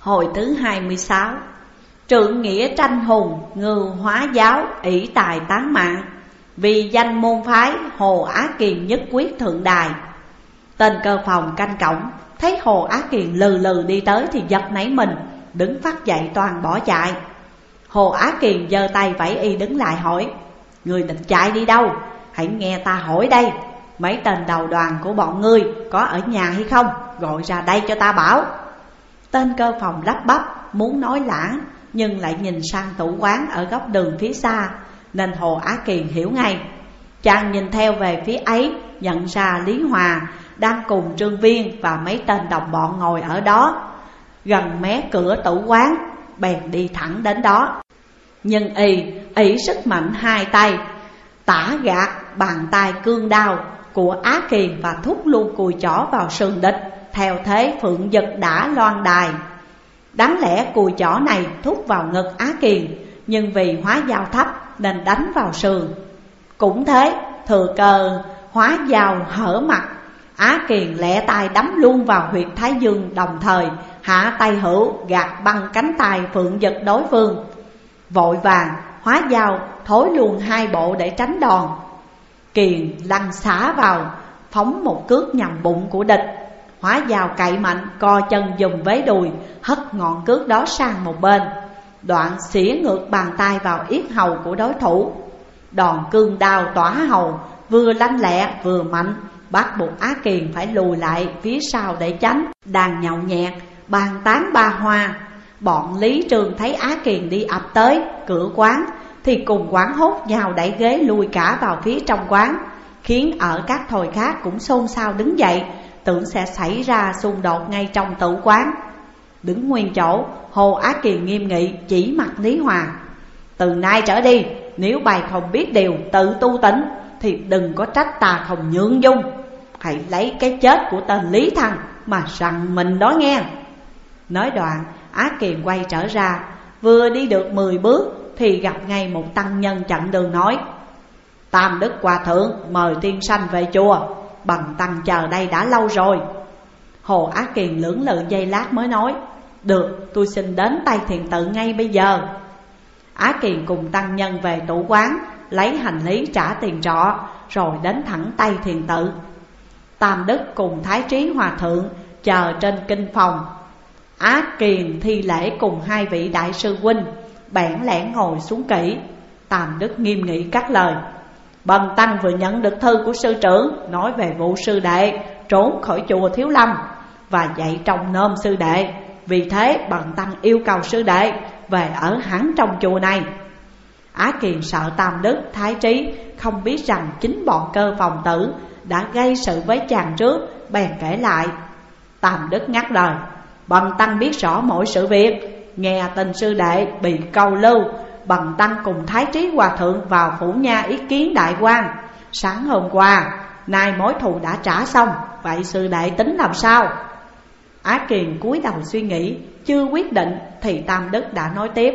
Hồi thứ 26. Trượng nghĩa tranh hùng, ngưu hóa giáo, ỷ tài tán mạng. Vì danh môn phái, Hồ Á Kiền nhất quyết thượng đài. Tên Cơ Phòng canh cổng, thấy Hồ Á Kiền lừ lừ đi tới thì giật nảy mình, đứng phát dậy toàn bỏ chạy. Hồ Á Kiền giơ tay vẫy y đứng lại hỏi: Người định chạy đi đâu? Hãy nghe ta hỏi đây. Mấy tên đầu đoàn của bọn ngươi có ở nhà hay không? Gọi ra đây cho ta bảo. Tên Cơ Phòng lắp bắp muốn nói lãng, nhưng lại nhìn sang tủ quán ở góc đường phía xa, nên Hồ Á Kiền hiểu ngay. Chàng nhìn theo về phía ấy, nhận ra Lý Hòa đang cùng Trương Viên và mấy tên đồng bọn ngồi ở đó gần mé cửa tủ quán, bèn đi thẳng đến đó. Nhưng ỷ sức mạnh hai tay tả gạt bàn tay cương đao của Á Kiền và thúc luôn cùi chỏ vào sườn địch, theo thế phượng giật đã loan đài. Đáng lẽ cùi chỏ này thúc vào ngực Á Kiền, nhưng vì hóa dao thấp nên đánh vào sườn. Cũng thế, thừa cơ hóa dao hở mặt, Á Kiền lẹ tay đấm luôn vào huyệt thái dương, đồng thời hạ tay hữu gạt băng cánh tay phượng giật đối phương. Vội vàng hóa dao thối luôn hai bộ để tránh đòn. Kiền lăn xả vào, phóng một cước nhằm bụng của địch. Hóa dao cậy mạnh, co chân dùng vế đùi, hất ngọn cước đó sang một bên. Đoạn xỉa ngược bàn tay vào yết hầu của đối thủ. Đòn cương đao tỏa hầu vừa lanh lẹ vừa mạnh, bắt buộc Á Kiền phải lùi lại phía sau để tránh. Đang nhậu nhẹt bàn tán ba hoa, bọn Lý Trường thấy Á Kiền đi ập tới cửa quán thì cùng quán hốt nhau đẩy ghế lui cả vào phía trong quán, khiến ở các thồi khác cũng xôn xao đứng dậy, tưởng sẽ xảy ra xung đột ngay trong tử quán. Đứng nguyên chỗ, Hồ Á Kiền nghiêm nghị chỉ mặt Lý Hòa: Từ nay trở đi, nếu bày không biết điều tự tu tỉnh thì đừng có trách ta không nhượng dung. Hãy lấy cái chết của tên Lý Thăng mà rằng mình đó nghe. Nói đoạn, Á Kiền quay trở ra, vừa đi được 10 bước thì gặp ngay một tăng nhân chặn đường nói: Tam Đức Hòa Thượng mời tiên sanh về chùa, bần tăng chờ đây đã lâu rồi. Hồ Á Kiền lưỡng lự giây lát mới nói: Được, tôi xin đến Tây Thiền Tự ngay bây giờ. Á Kiền cùng tăng nhân về tủ quán, lấy hành lý trả tiền trọ, rồi đến thẳng Tây Thiền Tự. Tam Đức cùng Thái Trí Hòa Thượng chờ trên kinh phòng. Á Kiền thi lễ cùng hai vị đại sư huynh, bẽn lẽn ngồi xuống kỹ. Tam Đức nghiêm nghị cắt lời: Bần tăng vừa nhận được thư của sư trưởng, nói về vụ sư đệ trốn khỏi chùa Thiếu Lâm và dạy trông nom sư đệ. Vì thế bần tăng yêu cầu sư đệ về ở hẳn trong chùa này. Á Kiền sợ Tam Đức, Thái Trí không biết rằng chính bọn Cơ Phòng tử đã gây sự với chàng trước, bèn kể lại. Tam Đức ngắt lời: Bần tăng biết rõ mọi sự việc. Nghe tin sư đệ bị câu lưu, bần tăng cùng Thái Trí Hòa Thượng vào phủ nha ý kiến đại quan. Sáng hôm qua, nay mối thù đã trả xong, vậy sư đệ tính làm sao? Á Kiền cúi đầu suy nghĩ, chưa quyết định thì Tam Đức đã nói tiếp: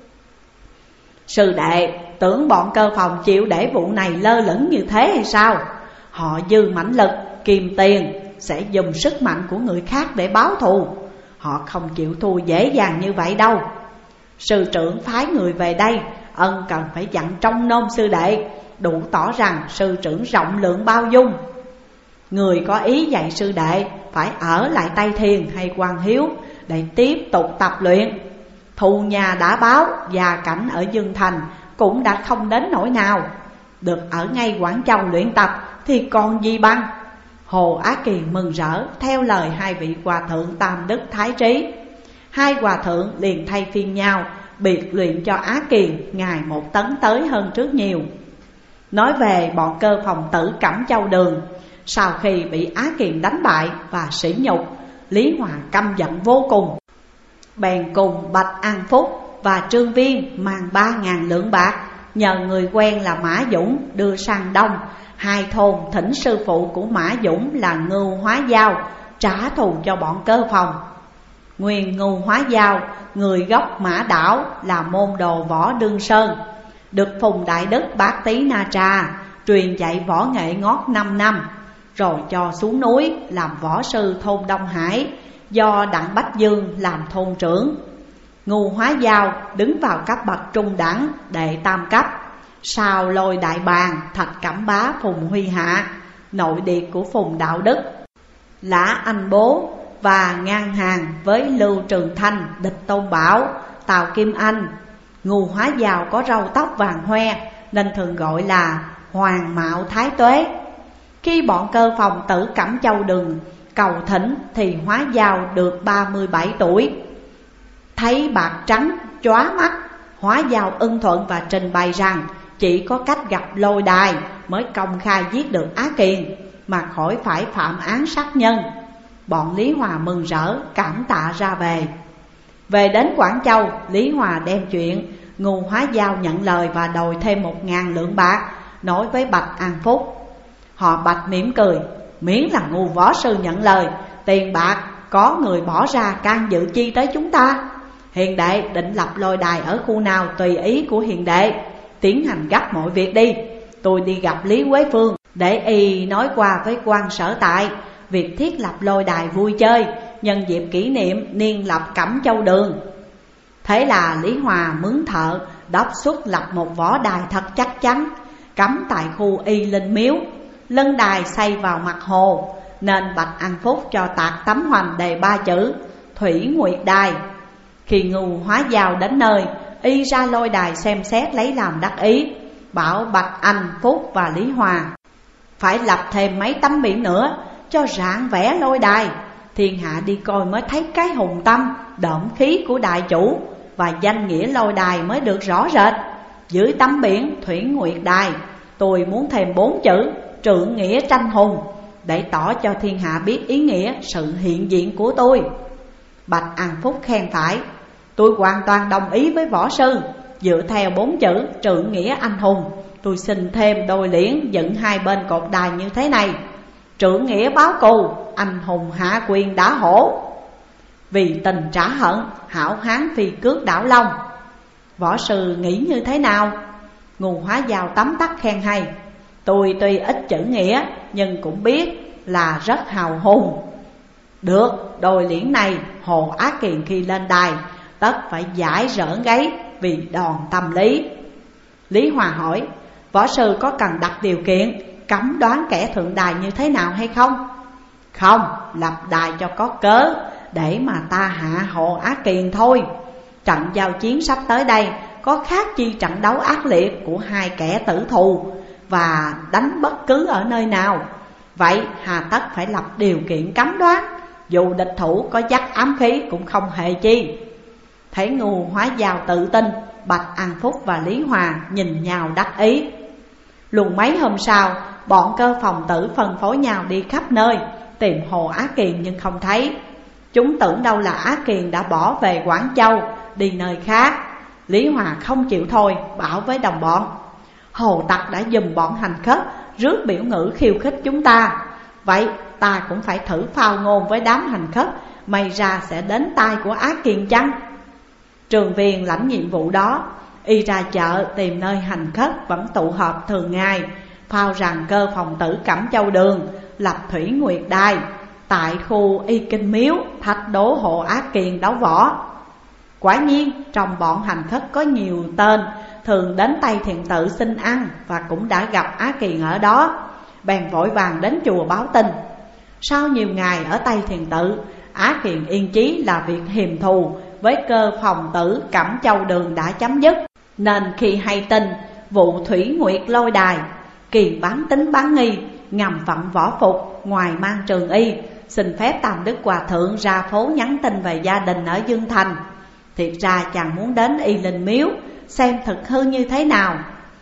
Sư đệ tưởng bọn Cơ Phòng chịu để vụ này lơ lửng như thế hay sao? Họ dư mãnh lực, kiềm tiền, sẽ dùng sức mạnh của người khác để báo thù. Họ không chịu thua dễ dàng như vậy đâu. Sư trưởng phái người về đây, ân cần phải dặn trông nom sư đệ, đủ tỏ rằng sư trưởng rộng lượng bao dung. Người có ý dạy sư đệ phải ở lại Tây Thiền hay Quan Hiếu để tiếp tục tập luyện. Thù nhà đã báo, gia cảnh ở Dương Thành cũng đã không đến nỗi nào. Được ở ngay Quảng Châu luyện tập thì còn gì bằng. Hồ Á Kiền mừng rỡ theo lời hai vị hòa thượng Tam Đức, Thái Trí. Hai hòa thượng liền thay phiên nhau biệt luyện cho Á Kiền ngày một tấn tới hơn trước nhiều. Nói về bọn Cơ Phòng tử Cẩm Châu Đường, sau khi bị Á Kiền đánh bại và sỉ nhục, Lý Hòa căm giận vô cùng, bèn cùng Bạch An Phúc và Trương Viên mang 3.000 lượng bạc, nhờ người quen là Mã Dũng đưa sang Đông hai thôn, thỉnh sư phụ của Mã Dũng là Ngưu Hóa Giao trả thù cho bọn Cơ Phòng. Nguyên Ngưu Hóa Giao, người gốc Mã Đảo, là môn đồ Võ Đương Sơn, được Phùng Đại Đức Bát Tý Na Tra truyền dạy võ nghệ ngót 5 năm, rồi cho xuống núi làm võ sư thôn Đông Hải, do Đặng Bách Dương làm thôn trưởng. Ngưu Hóa Giao đứng vào cấp bậc trung đẳng đệ tam cấp, sau Lôi Đại Bàng, Thạch Cẩm Bá, Phùng Huy Hạ, nội điệt của Phùng Đạo Đức, Lã Anh Bố và ngang hàng với Lưu Trường Thanh, Địch Tôn Bảo, Tào Kim Anh. Ngưu Hóa Giao có râu tóc vàng hoe nên thường gọi là Hoàng Mạo Thái Tuế. Khi bọn Cơ Phòng Tử Cẩm Châu Đường cầu thỉnh thì Hóa Giao được 37 tuổi. Thấy bạc trắng chóa mắt, Hóa Giao ưng thuận và trình bày rằng chỉ có cách gặp Lôi Đài mới công khai giết được Á Kiền, mà khỏi phải phạm án sát nhân. Bọn Lý Hòa mừng rỡ cảm tạ ra về. Về đến Quảng Châu, Lý Hòa đem chuyện Ngưu Hóa Giao nhận lời và đòi thêm 1000 lượng bạc, nói với Bạch An Phúc. Họ Bạch mỉm cười, miễn là Ngưu võ sư nhận lời, tiền bạc có người bỏ ra can dự chi tới chúng ta. Hiền đệ định lập Lôi Đài ở khu nào tùy ý của hiền đệ, tiến hành gấp mọi việc đi. Tôi đi gặp Lý Quế Phương để y nói qua với quan sở tại việc thiết lập Lôi Đài vui chơi nhân dịp kỷ niệm niên lập Cẩm Châu Đường. Thế là Lý Hòa mướn thợ đốc xuất lập một võ đài thật chắc chắn, cắm tại khu Y Linh Miếu. Lân đài xây vào mặt hồ, nên Bạch An Phúc cho tạc tấm hoành đề 3 chữ Thủy Nguyệt Đài. Khi Ngưu Hóa Giao đến nơi, y ra Lôi Đài xem xét lấy làm đắc ý, bảo Bạch An Phúc và Lý Hòa phải lập thêm mấy tấm biển nữa cho rạng vẽ Lôi Đài. Thiên hạ đi coi mới thấy cái hùng tâm, độm khí của đại chủ, và danh nghĩa Lôi Đài mới được rõ rệt. Dưới tấm biển Thủy Nguyệt Đài, tôi muốn thêm 4 chữ Trượng Nghĩa Tranh Hùng, để tỏ cho thiên hạ biết ý nghĩa sự hiện diện của tôi. Bạch An Phúc khen phải, tôi hoàn toàn đồng ý với võ sư. Dựa theo 4 chữ Trượng Nghĩa Anh Hùng, tôi xin thêm đôi liễn dựng hai bên cột đài như thế này: Trượng Nghĩa báo cù, anh hùng hạ quyền đã hổ. Vì tình trả hận, hảo hán phi cước đảo long. Võ sư nghĩ như thế nào? Ngưu Hóa Giao tấm tắc khen hay. Tôi tuy ít chữ nghĩa nhưng cũng biết là rất hào hùng. Được, đôi liễn này Hồ Á Kiền khi lên đài tất phải giải rỡ gáy vì đòn tâm lý. Lý Hòa hỏi, võ sư có cần đặt điều kiện cấm đoán kẻ thượng đài như thế nào hay không? Không, lập đài cho có cớ để mà ta hạ Hồ Á Kiền thôi. Trận giao chiến sắp tới đây có khác chi trận đấu ác liệt của hai kẻ tử thù và đánh bất cứ ở nơi nào. Vậy hà tất phải lập điều kiện cấm đoán, dù địch thủ có dắt ám khí cũng không hề chi. Thấy Ngưu Hóa Giao tự tin, Bạch An Phúc và Lý Hòa nhìn nhau đắc ý. Luôn mấy hôm sau, bọn Cơ Phòng Tử phân phối nhau đi khắp nơi tìm Hồ Á Kiền nhưng không thấy. Chúng tưởng đâu là Á Kiền đã bỏ về Quảng Châu đi nơi khác. Lý Hòa không chịu thôi, bảo với đồng bọn, Hồ tặc đã giùm bọn hành khất rước biểu ngữ khiêu khích chúng ta. Vậy ta cũng phải thử phao ngôn với đám hành khất, may ra sẽ đến tai của Á Kiền chăng? Trường Viên lãnh nhiệm vụ đó, y ra chợ tìm nơi hành khất vẫn tụ họp thường ngày, phao rằng Cơ Phòng Tử Cẩm Châu Đường lập Thủy Nguyệt Đài tại khu Y Kinh Miếu, thách đố Hồ Á Kiền đấu võ. Quả nhiên trong bọn hành khất có nhiều tên thường đến Tây Thiền Tự xin ăn và cũng đã gặp Á Kiền ở đó, bèn vội vàng đến chùa báo tin. Sau nhiều ngày ở Tây Thiền Tự, Á Kiền yên chí là việc hiềm thù với Cơ Phòng Tử Cẩm Châu Đường đã chấm dứt, nên khi hay tin vụ Thủy Nguyệt Lôi Đài, Kiền bán tính bán nghi, ngầm vận võ phục ngoài mang trường y, xin phép Tam Đức Hòa Thượng ra phố nhắn tin về gia đình ở Dương Thành. Thiệt ra chàng muốn đến Y Linh Miếu xem thực hư như thế nào.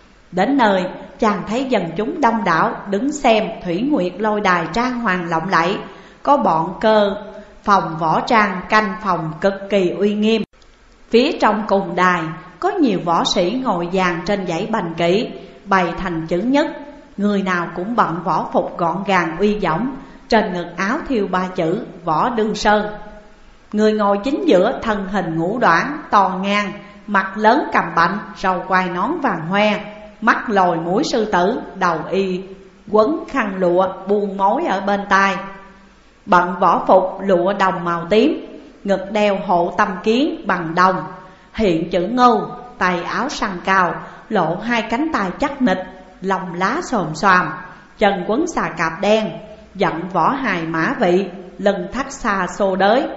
Đến nơi chàng thấy dân chúng đông đảo đứng xem Thủy Nguyệt Lôi Đài trang hoàng lộng lẫy, có bọn Cơ Phòng võ trang canh phòng cực kỳ uy nghiêm. Phía trong cùng đài có nhiều võ sĩ ngồi dàn trên dãy bành kỹ, bày thành chữ nhất, người nào cũng bận võ phục gọn gàng uy dõng, trên ngực áo thêu 3 chữ Võ Đương Sơn. Người ngồi chính giữa thân hình ngũ đoản to ngang, mặt lớn cầm bạnh, râu quai nón vàng hoe, mắt lồi mũi sư tử, đầu y quấn khăn lụa buông mối ở bên tai. bận võ phục lụa đồng màu tím, ngực đeo hộ tâm kiến bằng đồng, hiện chữ Ngưu, tay áo săn cao, lộ hai cánh tay chắc nịch, lông lá xồm xoàm, chân quấn xà cạp đen, dặn võ hài mã vị, lưng thắt xa xô đới.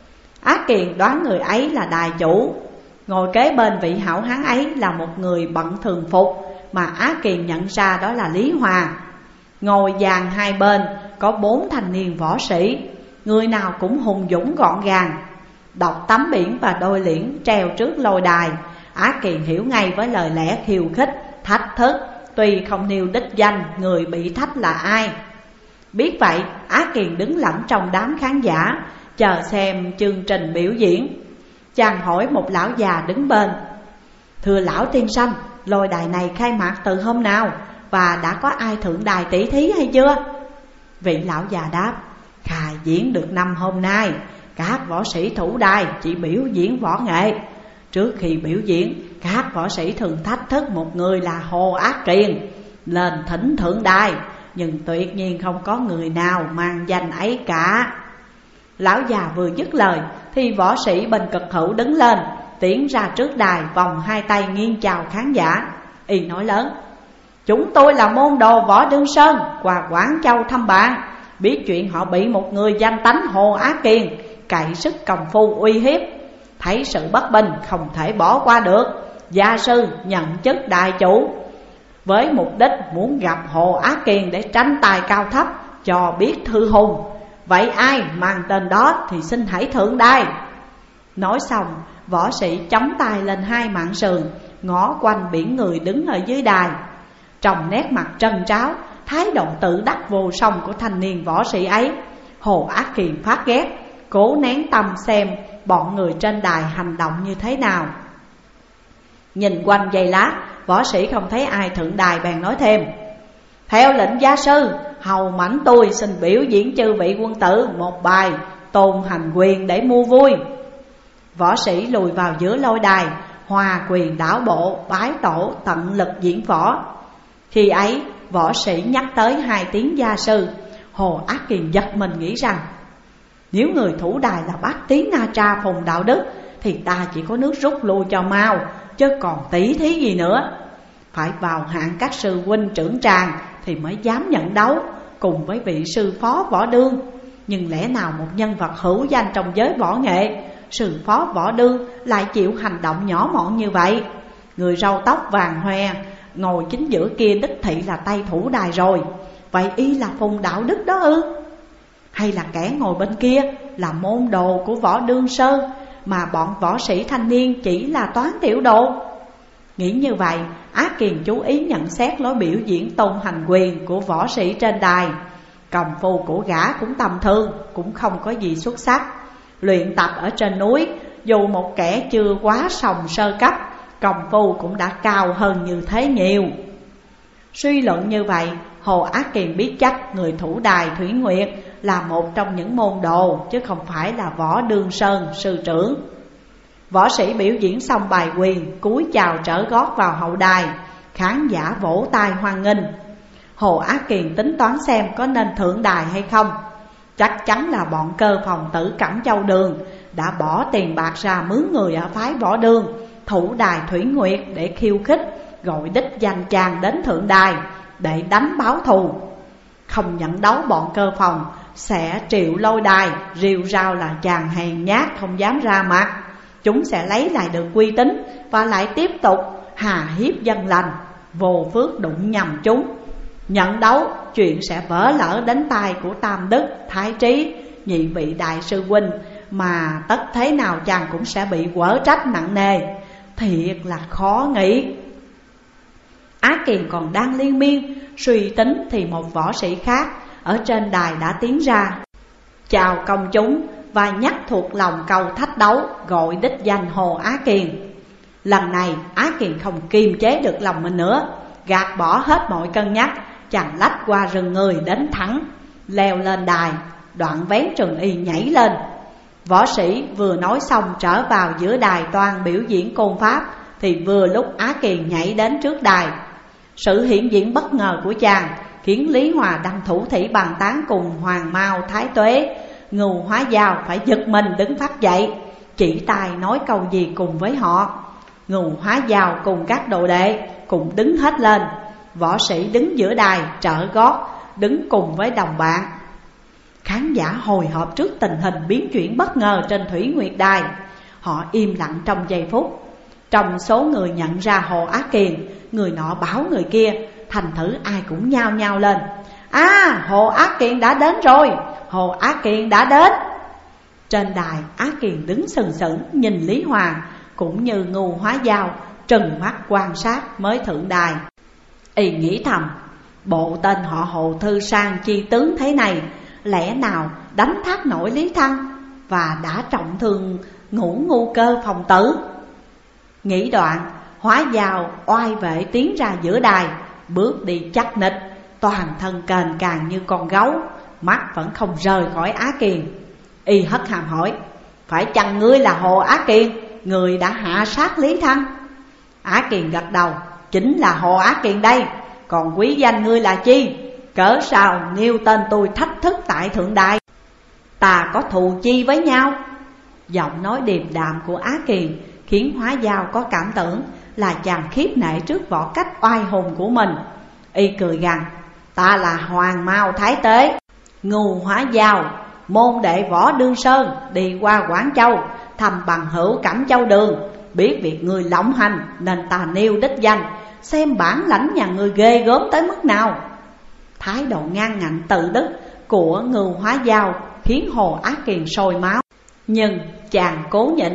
Á Kiền đoán người ấy là đài chủ. Ngồi kế bên vị hảo hán ấy là một người bận thường phục mà Á Kiền nhận ra đó là Lý Hòa. Ngồi dàn hai bên có 4 thanh niên võ sĩ, người nào cũng hùng dũng gọn gàng. Đọc tấm biển và đôi liễn treo trước lôi đài, Á Kiền hiểu ngay với lời lẽ khiêu khích, thách thức, tuy không nêu đích danh người bị thách là ai. Biết vậy, Á Kiền đứng lặng trong đám khán giả, chờ xem chương trình biểu diễn. Chàng hỏi một lão già đứng bên: thưa lão tiên sinh, lôi đài này khai mạc từ hôm nào và đã có ai thượng đài tỷ thí hay chưa? Vị lão già đáp: khai diễn được 5 hôm nay. Các võ sĩ thủ đài chỉ biểu diễn võ nghệ. Trước khi biểu diễn, các võ sĩ thường thách thức một người là Hồ Á Kiền lên thỉnh thượng đài, nhưng tuyệt nhiên không có người nào mang danh ấy cả. Lão già vừa dứt lời thì võ sĩ bên cực hữu đứng lên, tiến ra trước đài, vòng hai tay nghiêng chào khán giả. Y nói lớn: chúng tôi là môn đồ Võ Đương Sơn qua Quảng Châu thăm bạn, biết chuyện họ bị một người danh tánh Hồ Á Kiền cậy sức công phu uy hiếp. Thấy sự bất bình không thể bỏ qua được, gia sư nhận chức đại chủ, với mục đích muốn gặp Hồ Á Kiền để tranh tài cao thấp, cho biết thư hùng. Vậy ai mang tên đó thì xin hãy thượng đài. Nói xong, võ sĩ chống tay lên hai mạn sườn, ngó quanh biển người đứng ở dưới đài. Trong nét mặt trân tráo, thái độ tự đắc vô song của thanh niên võ sĩ ấy, Hồ Á Kiền phát ghét, cố nén tâm xem bọn người trên đài hành động như thế nào. Nhìn quanh giây lát, võ sĩ không thấy ai thượng đài bèn nói thêm: theo lệnh gia sư, hầu mảnh tôi xin biểu diễn chư vị quân tử một bài tôn hành quyền để mua vui. Võ sĩ lùi vào giữa lôi đài, hòa quyền đảo bộ, bái tổ tận lực diễn võ. Khi ấy võ sĩ nhắc tới 2 tiếng gia sư, Hồ Á Kiền giật mình nghĩ rằng nếu người thủ đài là bác Tí Na Tra Phùng Đạo Đức thì ta chỉ có nước rút lui cho mau, chứ còn tỷ thí gì nữa. Phải vào hạng các sư huynh trưởng tràng thì mới dám nhận đấu cùng với vị sư phó Võ Đương. Nhưng lẽ nào một nhân vật hữu danh trong giới võ nghệ, sư phó Võ Đương lại chịu hành động nhỏ mọn như vậy? Người râu tóc vàng hoe ngồi chính giữa kia đích thị là tay thủ đài rồi. Vậy y là Phùng Đạo Đức đó ư? Hay là kẻ ngồi bên kia là môn đồ của Võ Đương Sơn, mà bọn võ sĩ thanh niên chỉ là toán tiểu đồ? Nghĩ như vậy, Á Kiền chú ý nhận xét lối biểu diễn tôn hành quyền của võ sĩ trên đài. Công phu của gã cũng tầm thường, cũng không có gì xuất sắc. Luyện tập ở trên núi, dù một kẻ chưa quá sòng sơ cấp, công phu cũng đã cao hơn như thế nhiều. Suy luận như vậy, Hồ Á Kiền biết chắc người thủ đài Thủy Nguyệt là một trong những môn đồ, chứ không phải là Võ Đương Sơn sư trưởng. Võ sĩ biểu diễn xong bài quyền, cúi chào trở gót vào hậu đài. Khán giả vỗ tay hoan nghênh. Hồ Á Kiền tính toán xem có nên thượng đài hay không. Chắc chắn là bọn cơ phòng tử Cẩm Châu Đường đã bỏ tiền bạc ra mướn người ở phái Võ Đương thủ đài Thủy Nguyệt để khiêu khích, gọi đích danh chàng đến thượng đài để đánh báo thù. Không nhận đấu bọn cơ phòng sẽ triệu lôi đài, rìu rao là chàng hèn nhát không dám ra mặt. Chúng sẽ lấy lại được uy tín và lại tiếp tục hà hiếp dân lành, vô phước đụng nhầm chúng. Nhận đấu, chuyện sẽ vỡ lỡ đến tai của Tam Đức, Thái Trí, nhị vị đại sư huynh, mà tất thế nào chàng cũng sẽ bị quở trách nặng nề. Thiệt là khó nghĩ. Á Kiền còn đang liên miên suy tính thì một võ sĩ khác ở trên đài đã tiến ra, chào công chúng và nhắc thuộc lòng câu thách đấu, gọi đích danh Hồ Á Kiền. Lần này Á Kiền không kiềm chế được lòng mình nữa, gạt bỏ hết mọi cân nhắc, chàng lách qua rừng người đến thẳng, leo lên đài, đoạn vén trường y nhảy lên. Võ sĩ vừa nói xong trở vào giữa đài toan biểu diễn côn pháp thì vừa lúc Á Kiền nhảy đến trước đài. Sự hiện diện bất ngờ của chàng khiến Lý Hòa Đăng thủ thỉ bàn tán cùng Hoàng Mao Thái Tuế Ngưu Hóa Dao phải giật mình đứng phát dậy, chỉ tay nói câu gì cùng với họ. Ngưu Hóa Dao cùng các đồ đệ cùng đứng hết lên. Võ sĩ đứng giữa đài trợ gót, đứng cùng với đồng bạn. Khán giả hồi hộp trước tình hình biến chuyển bất ngờ trên Thủy Nguyệt Đài. Họ im lặng trong giây phút. Trong số người nhận ra Hồ Á Kiền, người nọ bảo người kia, thành thử ai cũng nhao nhao lên: Hồ Á Kiền đã đến rồi, Hồ Á Kiền đã đến. Trên đài, Á Kiền đứng sừng sững nhìn Lý Hoàng, cũng như Ngưu Hóa Dao trừng mắt quan sát mới thượng đài. Y nghĩ thầm, bộ tên họ Hồ thư sang chi tướng thế này, lẽ nào đánh thác nổi Lý Thăng và đã trọng thương Ngũ Ngu Cơ Phòng Tử. Nghĩ đoạn, Hóa Dao oai vệ tiến ra giữa đài, bước đi chắc nịch, toàn thân kềnh càng như con gấu, mắt vẫn không rời khỏi Á Kiền. Y hất hàm hỏi: phải chăng ngươi là Hồ Á Kiền, người đã hạ sát Lý Thăng? Á Kiền gật đầu: chính là Hồ Á Kiền đây. Còn quý danh ngươi là chi? Cớ sao nêu tên tôi thách thức tại thượng đài? Ta có thù chi với nhau? Giọng nói điềm đạm của Á Kiền khiến Hóa Dao có cảm tưởng là chàng khiếp nể trước võ cách oai hùng của mình. Y cười gằn: ta là Hoàng Mao Thái Tế, Ngưu Hóa Dao, môn đệ Võ Đương Sơn, đi qua Quảng Châu thăm bằng hữu Cẩm Châu Đường. Biết việc người lộng hành nên ta nêu đích danh, xem bản lãnh nhà người ghê gớm tới mức nào. Thái độ ngang ngạnh tự đức của Ngưu Hóa Dao khiến Hồ Á Kiền sôi máu, nhưng chàng cố nhịn.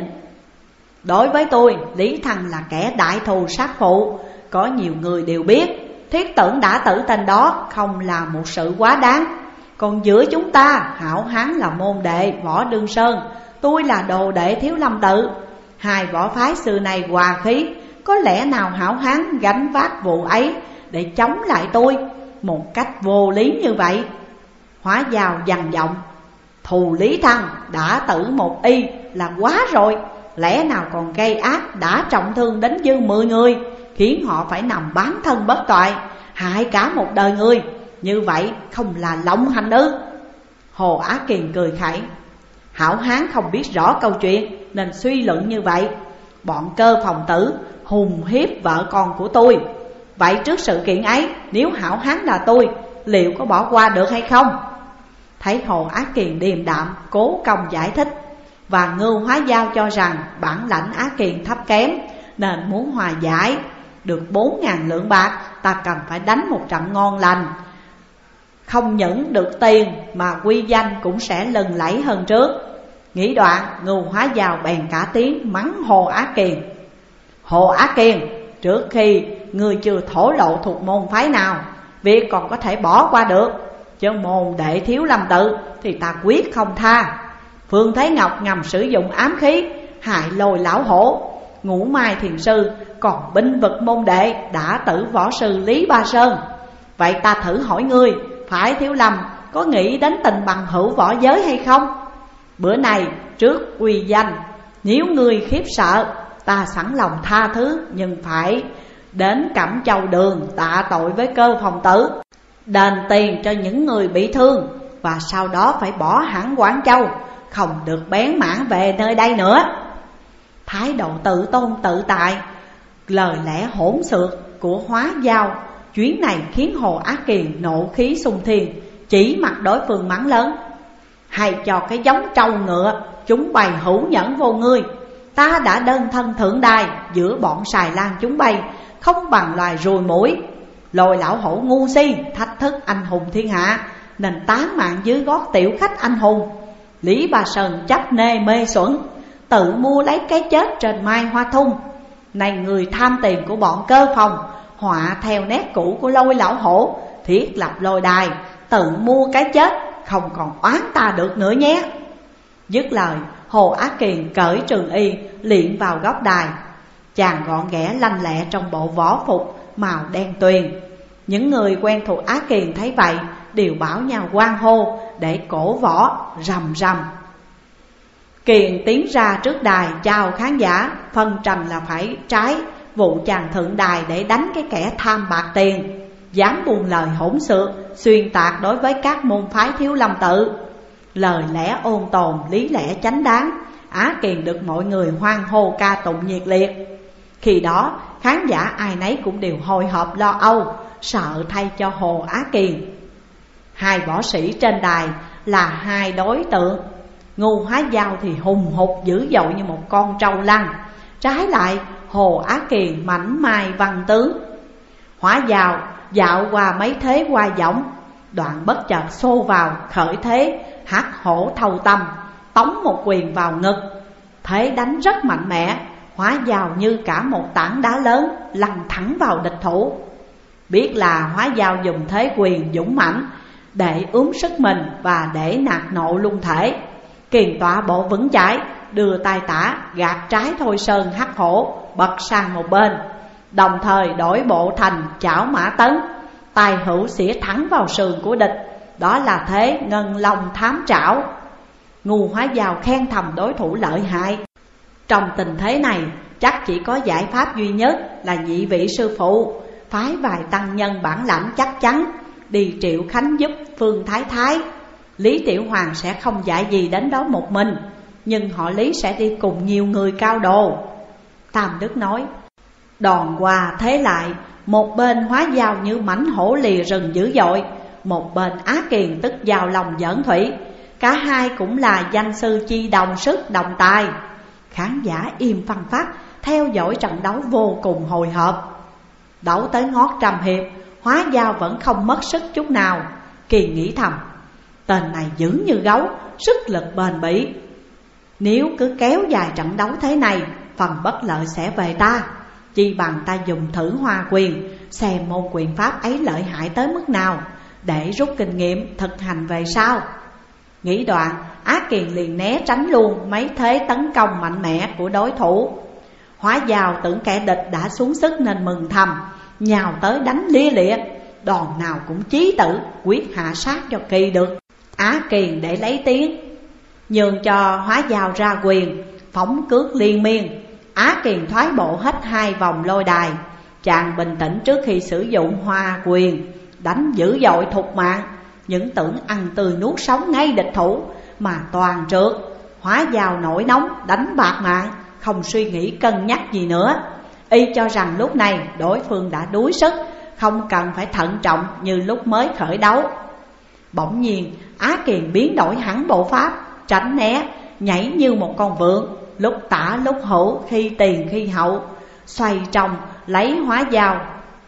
Đối với tôi, Lý Thăng là kẻ đại thù sát phụ. Có nhiều người đều biết thiết tưởng đã tử tên đó không là một sự quá đáng. Còn giữa chúng ta, Hảo Hán là môn đệ Võ Đương Sơn, tôi là đồ đệ Thiếu Lâm Tự. Hai võ phái xưa này hòa khí, có lẽ nào Hảo Hán gánh vác vụ ấy để chống lại tôi một cách vô lý như vậy? Hóa Dao dằn giọng: thù Lý Thăng đã tử một y là quá rồi, lẽ nào còn gây ác đã trọng thương đến dư 10 người, khiến họ phải nằm bán thân bất toại, hại cả một đời người. Như vậy không là lộng hành ư? Hồ Á Kiền cười khẩy: Hảo Hán không biết rõ câu chuyện nên suy luận như vậy. Bọn Cơ Phòng Tử hùng hiếp vợ con của tôi. Vậy trước sự kiện ấy, nếu Hảo Hán là tôi, liệu có bỏ qua được hay không? Thấy Hồ Á Kiền điềm đạm cố công giải thích, và Ngưu Hóa Dao cho rằng bản lãnh Á Kiền thấp kém, nên muốn hòa giải. Được 4.000 lượng bạc, ta cần phải đánh một trận ngon lành. Không những được tiền mà quy danh cũng sẽ lừng lẫy hơn trước. Nghĩ đoạn, Ngưu Hóa Dao bèn cả tiếng mắng Hồ Á Kiền: Hồ Á Kiền, trước khi ngươi chưa thổ lộ thuộc môn phái nào, việc còn có thể bỏ qua được, chứ môn đệ Thiếu Lâm Tự thì ta quyết không tha. Phương Thế Ngọc ngầm sử dụng ám khí hại Lôi Lão Hổ, Ngũ Mai Thiền Sư còn binh vực môn đệ đã tử võ sư Lý Ba Sơn. Vậy ta thử hỏi ngươi, phải Thiếu Lâm có nghĩ đến tình bằng hữu võ giới hay không? Bữa này trước quy danh, nếu ngươi khiếp sợ, ta sẵn lòng tha thứ, nhưng phải đến Cẩm Châu Đường tạ tội với Cơ Phòng Tử, đền tiền cho những người bị thương, và sau đó phải bỏ hẳn Quảng Châu, không được bén mảng về nơi đây nữa. Thái độ tự tôn tự tại, lời lẽ hỗn xược của Hóa Dao chuyến này khiến Hồ Á Kiền nộ khí xung thiên, chỉ mặt đối phương mắng lớn: hay cho cái giống trâu ngựa, chúng bày hữu nhẫn vô ngươi. Ta đã đơn thân thượng đài giữa bọn xài lan chúng bay, không bằng loài ruồi muỗi. Lôi Lão Hổ ngu si thách thức anh hùng thiên hạ, nên tán mạng dưới gót tiểu khách anh hùng. Lý Ba Sơn chấp nê mê xuẩn, tự mua lấy cái chết trên Mai Hoa Thung. Này người tham tiền của bọn Cơ Phòng, họa theo nét cũ của Lôi Lão Hổ, thiết lập lôi đài, tự mua cái chết, không còn oán ta được nữa nhé. Dứt lời, Hồ Á Kiền cởi trường y liệng vào góc đài. Chàng gọn ghẽ lanh lẹ trong bộ võ phục màu đen tuyền. Những người quen thuộc Á Kiền thấy vậy đều bảo nhau hoan hô để cổ võ rầm rầm. Kiền tiến ra trước đài chào khán giả, phân trần là phải trái vụ chàng thượng đài để đánh cái kẻ tham bạc tiền, dám buông lời hỗn xược xuyên tạc đối với các môn phái Thiếu Lâm Tự. Lời lẽ ôn tồn, lý lẽ chánh đáng, Á Kiền được mọi người hoan hô ca tụng nhiệt liệt. Khi đó khán giả ai nấy cũng đều hồi hộp lo âu, sợ thay cho Hồ Á Kiền. Hai võ sĩ trên đài là hai đối tượng. Ngu Hóa Dao thì hùng hục dữ dội như một con trâu lăn, trái lại Hồ Á Kiền mảnh mai văn tướng. Hóa Dao dạo qua mấy thế qua giọng, đoạn bất chợt xô vào khởi thế hắc hổ thâu tâm, tống một quyền vào ngực. Thế đánh rất mạnh mẽ, Hóa Dao như cả một tảng đá lớn lăn thẳng vào địch thủ. Biết là Hóa Dao dùng thế quyền dũng mãnh để ướm sức mình và để nạt nộ luân thể, Kiền tọa bộ vững chãi, đưa tay tả gạt trái Thôi Sơn hắc hổ bật sang một bên, đồng thời đổi bộ thành chảo mã tấn, tay hữu xỉa thẳng vào sườn của địch. Đó là thế ngân long thám trảo. Ngu Hóa Dao khen thầm đối thủ lợi hại. Trong tình thế này chắc chỉ có giải pháp duy nhất là nhị vị sư phụ phái vài tăng nhân bản lãnh chắc chắn đi Triệu Khánh giúp Phương Thái Thái. Lý Tiểu Hoàng sẽ không dạy gì đến đó một mình, nhưng họ Lý sẽ đi cùng nhiều người cao đồ. Tam Đức nói, đòn qua thế lại, một bên Hóa Dao như mãnh hổ lìa rừng dữ dội, một bên Á Kiền tức vào lòng giỡn thủy. Cả hai cũng là danh sư chi đồng sức đồng tài. Khán giả im phăng phát theo dõi trận đấu vô cùng hồi hộp. Đấu tới ngót trăm hiệp, Hóa Dao vẫn không mất sức chút nào. Kiền nghĩ thầm, tên này dữ như gấu, sức lực bền bỉ. Nếu cứ kéo dài trận đấu thế này, phần bất lợi sẽ về ta. Chi bằng ta dùng thử Hoa quyền, xem môn quyền pháp ấy lợi hại tới mức nào, để rút kinh nghiệm thực hành về sau. Nghĩ đoạn, Á Kiền liền né tránh luôn mấy thế tấn công mạnh mẽ của đối thủ. Hóa Dao tưởng kẻ địch đã xuống sức nên mừng thầm, nhào tới đánh lia lịa, đòn nào cũng chí tử, quyết hạ sát cho kỳ được. Á Kiền để lấy tiếng, nhường cho Hóa Dao ra quyền, phóng cước liên miên. Á Kiền thoái bộ hết hai vòng lôi đài, chàng bình tĩnh trước khi sử dụng Hoa quyền, đánh dữ dội thục mạng. Những tưởng ăn tươi nuốt sống ngay địch thủ mà toàn trượt. Hóa Dao nổi nóng đánh bạc mạng, không suy nghĩ cân nhắc gì nữa. Y cho rằng lúc này đối phương đã đuối sức, không cần phải thận trọng như lúc mới khởi đấu. Bỗng nhiên Á Kiền biến đổi hẳn bộ pháp, tránh né, nhảy như một con vượn, lúc tả lúc hữu, khi tiền khi hậu, xoay trong lấy Hóa Dao.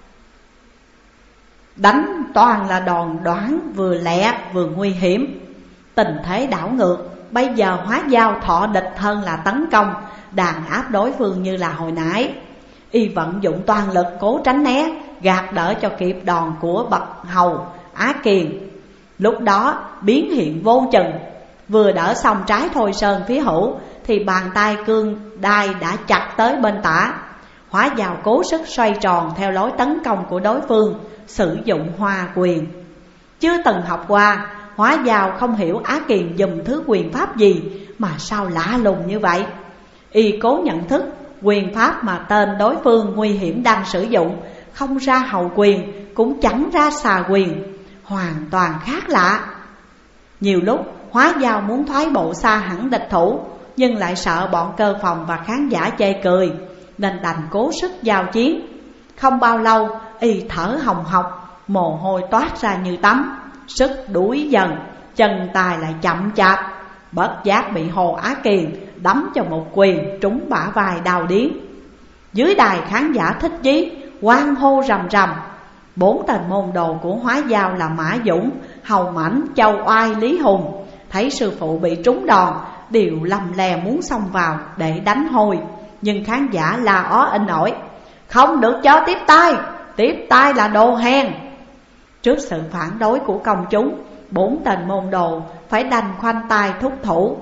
Đánh toàn là đòn đoán, vừa lẹ vừa nguy hiểm. Tình thế đảo ngược, bây giờ Hóa Dao thọ địch hơn là tấn công, đàn áp đối phương như là hồi nãy. Y vận dụng toàn lực cố tránh né, gạt đỡ cho kịp đòn của bậc hầu Á Kiền. Lúc đó biến hiện vô chừng, vừa đỡ xong trái Thôi Sơn phía hữu thì bàn tay cương đai đã chặt tới bên tả. Hóa Dao cố sức xoay tròn theo lối tấn công của đối phương, sử dụng Hoa quyền. Chưa từng học qua, Hóa Dao không hiểu Á Kiền dùng thứ quyền pháp gì mà sao lạ lùng như vậy. Y cố nhận thức quyền pháp mà tên đối phương nguy hiểm đang sử dụng không ra hầu quyền, cũng chẳng ra xà quyền, hoàn toàn khác lạ. Nhiều lúc Hóa Dao muốn thoái bộ xa hẳn địch thủ, nhưng lại sợ bọn cơ phòng và khán giả chê cười, nên đành cố sức giao chiến. Không bao lâu y thở hồng hộc, mồ hôi toát ra như tắm, sức đuối dần, chân tay lại chậm chạp. Bất giác bị Hồ Á Kiền đấm cho một quyền trúng bả vai đau điếng. Dưới đài khán giả thích chí, hoan hô rầm rầm. 4 tên môn đồ của Hóa Dao là Mã Dũng, Hầu Mãnh, Châu Oai, Lý Hùng thấy sư phụ bị trúng đòn, đều lầm lè muốn xông vào để đánh hồi. Nhưng khán giả la ó inh ỏi, không được cho tiếp tay là đồ hèn. Trước sự phản đối của công chúng, 4 tên môn đồ phải đành khoanh tay thúc thủ.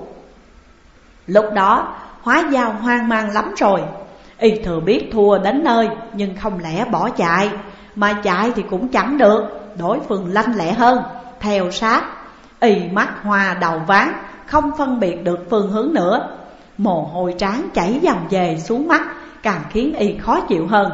Lúc đó Hóa Dao hoang mang lắm rồi. Y thừa biết thua đến nơi, nhưng không lẽ bỏ chạy, mà chạy thì cũng chẳng được, đối phương lanh lẹ hơn, theo sát. Y mắt hoa đầu ván, không phân biệt được phương hướng nữa. Mồ hôi trán chảy dầm về xuống mắt, càng khiến Y khó chịu hơn.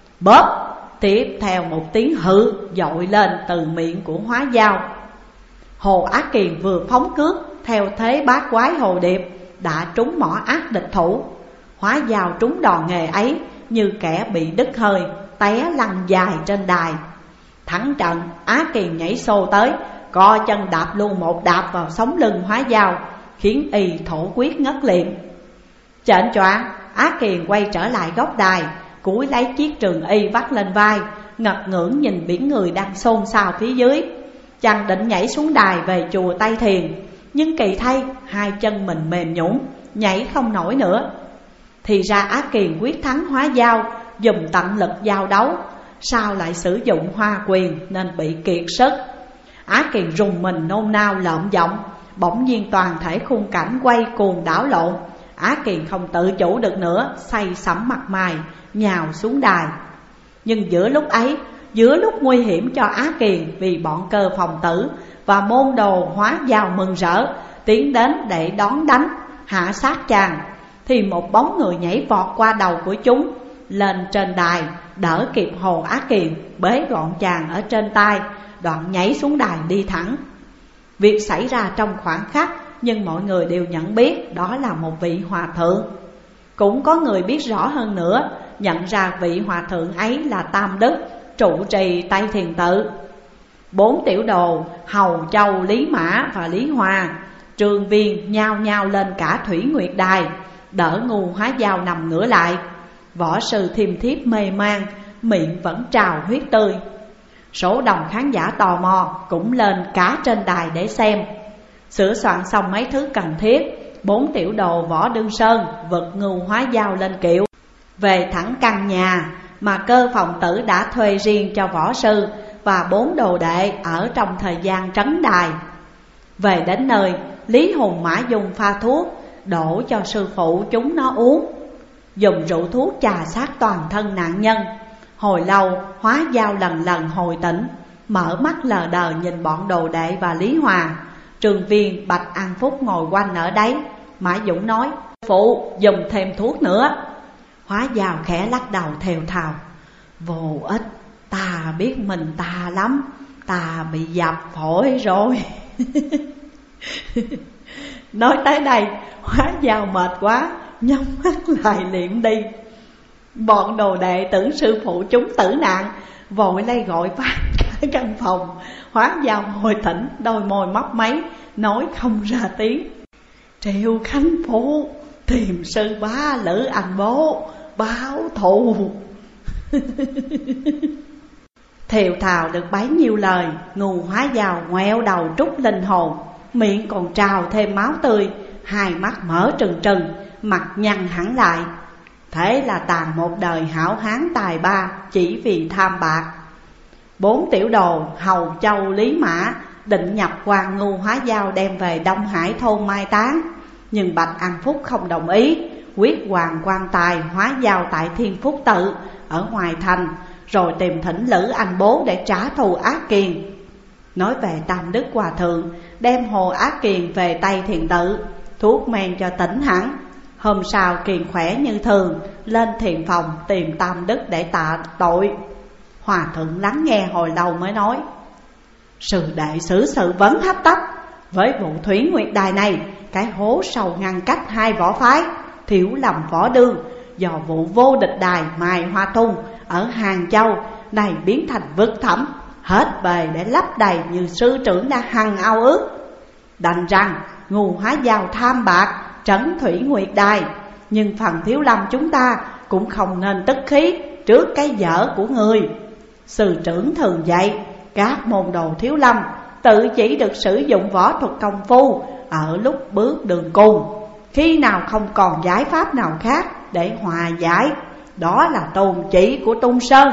Bóp! Tiếp theo một tiếng hự dội lên từ miệng của Hóa Dao. Hồ Á Kiền vừa phóng cước theo thế bát quái hồ điệp, đã trúng mỏ ác địch thủ. Hóa Dao trúng đòn nghề ấy như kẻ bị đứt hơi, té lăn dài trên đài. Thắng trận, Á Kiền nhảy xô tới, co chân đạp luôn một đạp vào sống lưng Hóa Dao, khiến y thổ quyết ngất liệm. Chệnh choạng, Á Kiền quay trở lại góc đài, cúi lấy chiếc trường y vắt lên vai, ngật ngưỡng nhìn biển người đang xôn xao phía dưới. Chàng định nhảy xuống đài về chùa Tây Thiền, nhưng kỳ thay hai chân mình mềm nhũn, nhảy không nổi nữa. Thì ra Á Kiền quyết thắng Hóa Dao, dùng tận lực giao đấu, sao lại sử dụng hoa quyền nên bị kiệt sức. Á Kiền rùng mình nôn nao lợm giọng, bỗng nhiên toàn thể khung cảnh quay cuồng đảo lộn. Á Kiền không tự chủ được nữa, say sẩm mặt mày, nhào xuống đài. Nhưng giữa lúc ấy, giữa lúc nguy hiểm cho Á Kiền vì bọn Cơ Phòng Tử và môn đồ Hóa Dao mừng rỡ tiến đến để đón đánh, hạ sát chàng, thì một bóng người nhảy vọt qua đầu của chúng, lên trên đài, đỡ kịp Hồ Á Kiền, bế gọn chàng ở trên tay, đoạn nhảy xuống đài đi thẳng. Việc xảy ra trong khoảnh khắc, nhưng mọi người đều nhận biết đó là một vị hòa thượng. Cũng có người biết rõ hơn nữa, nhận ra vị hòa thượng ấy là Tam Đức, trụ trì Tây Thiền Tự. 4 tiểu đồ Hầu, Châu, Lý Mã và Lý Hòa, Trường Viên nhao nhao lên cả Thủy Nguyệt Đài, đỡ ngu Hóa Dao nằm ngửa lại. Võ sư Thiêm Thiếp mê man, miệng vẫn trào huyết tươi. Số đông khán giả tò mò cũng lên cả trên đài để xem. Sửa soạn xong mấy thứ cần thiết, 4 tiểu đồ Võ Đương Sơn vực ngu Hóa Dao lên kiệu, về thẳng căn nhà mà Cơ Phòng Tử đã thuê riêng cho võ sư và 4 đồ đệ ở trong thời gian trấn đài. Về đến nơi, Lý Hùng Mã dùng pha thuốc đổ cho sư phụ chúng nó uống, dùng rượu thuốc chà sát toàn thân nạn nhân. Hồi lâu, Hóa Dao lần lần hồi tỉnh, mở mắt lờ đờ nhìn bọn đồ đệ và Lý Hòa. Trường Viên, Bạch An Phúc ngồi quanh ở đấy. Mã Dũng nói: "Phụ, dùng thêm thuốc nữa." Hóa Dao khẽ lắc đầu thều thào: "Vô ích, ta biết mình ta lắm, ta bị dập phổi rồi." Nói tới đây, Hóa Dao mệt quá, nhắm mắt lại liệm đi. Bọn đồ đệ tưởng sư phụ chúng tử nạn, vội lay gọi phát cả căn phòng. Hóa Dao hồi tỉnh, đôi môi mấp máy, nói không ra tiếng: "Triệu Khánh Phụ, tìm sư bá Lữ Anh Bố báo thù." Thều thào được bấy nhiêu lời, ngu Hóa Dao ngoẹo đầu trút linh hồn, miệng còn trào thêm máu tươi, hai mắt mở trừng trừng, mặt nhăn hẳn lại. Thế là tàn một đời hảo hán tài ba chỉ vì tham bạc. 4 tiểu đồ Hầu, Châu, Lý Mã định nhập quan ngu Hóa Dao đem về Đông Hải thôn mai táng, nhưng Bạch An Phúc không đồng ý, quyết hoàng quan tài Hóa Dao tại Thiên Phúc Tự ở ngoài thành, rồi tìm thỉnh Lữ Anh Bố để trả thù Á Kiền. Nói về Tam Đức Hòa Thượng đem Hồ Á Kiền về Tây Thiền Tự, thuốc men cho tỉnh hẳn. Hôm sau Kiền khỏe như thường, lên thiền phòng tìm Tam Đức để tạ tội. Hòa thượng lắng nghe hồi lâu mới nói: "Sư đệ xử sự vấn hấp tấp. Với vụ Thủy Nguyệt Đài này, cái hố sâu ngăn cách hai võ phái, thiếu lầm võ đương. Do vụ vô địch đài Mai Hoa Thung ở Hàng Châu này biến thành vực thẳm, hết bề để lấp đầy như sư trưởng đã hằng ao ước. Đành rằng ngu Hóa Dao tham bạc trấn Thủy Nguyệt Đài, nhưng phần thiếu lâm chúng ta cũng không nên tức khí trước cái dở của người. Sư trưởng thường dạy các môn đồ thiếu lâm tự chỉ được sử dụng võ thuật công phu ở lúc bước đường cùng, khi nào không còn giải pháp nào khác để hòa giải, đó là tôn chỉ của Tung Sơn.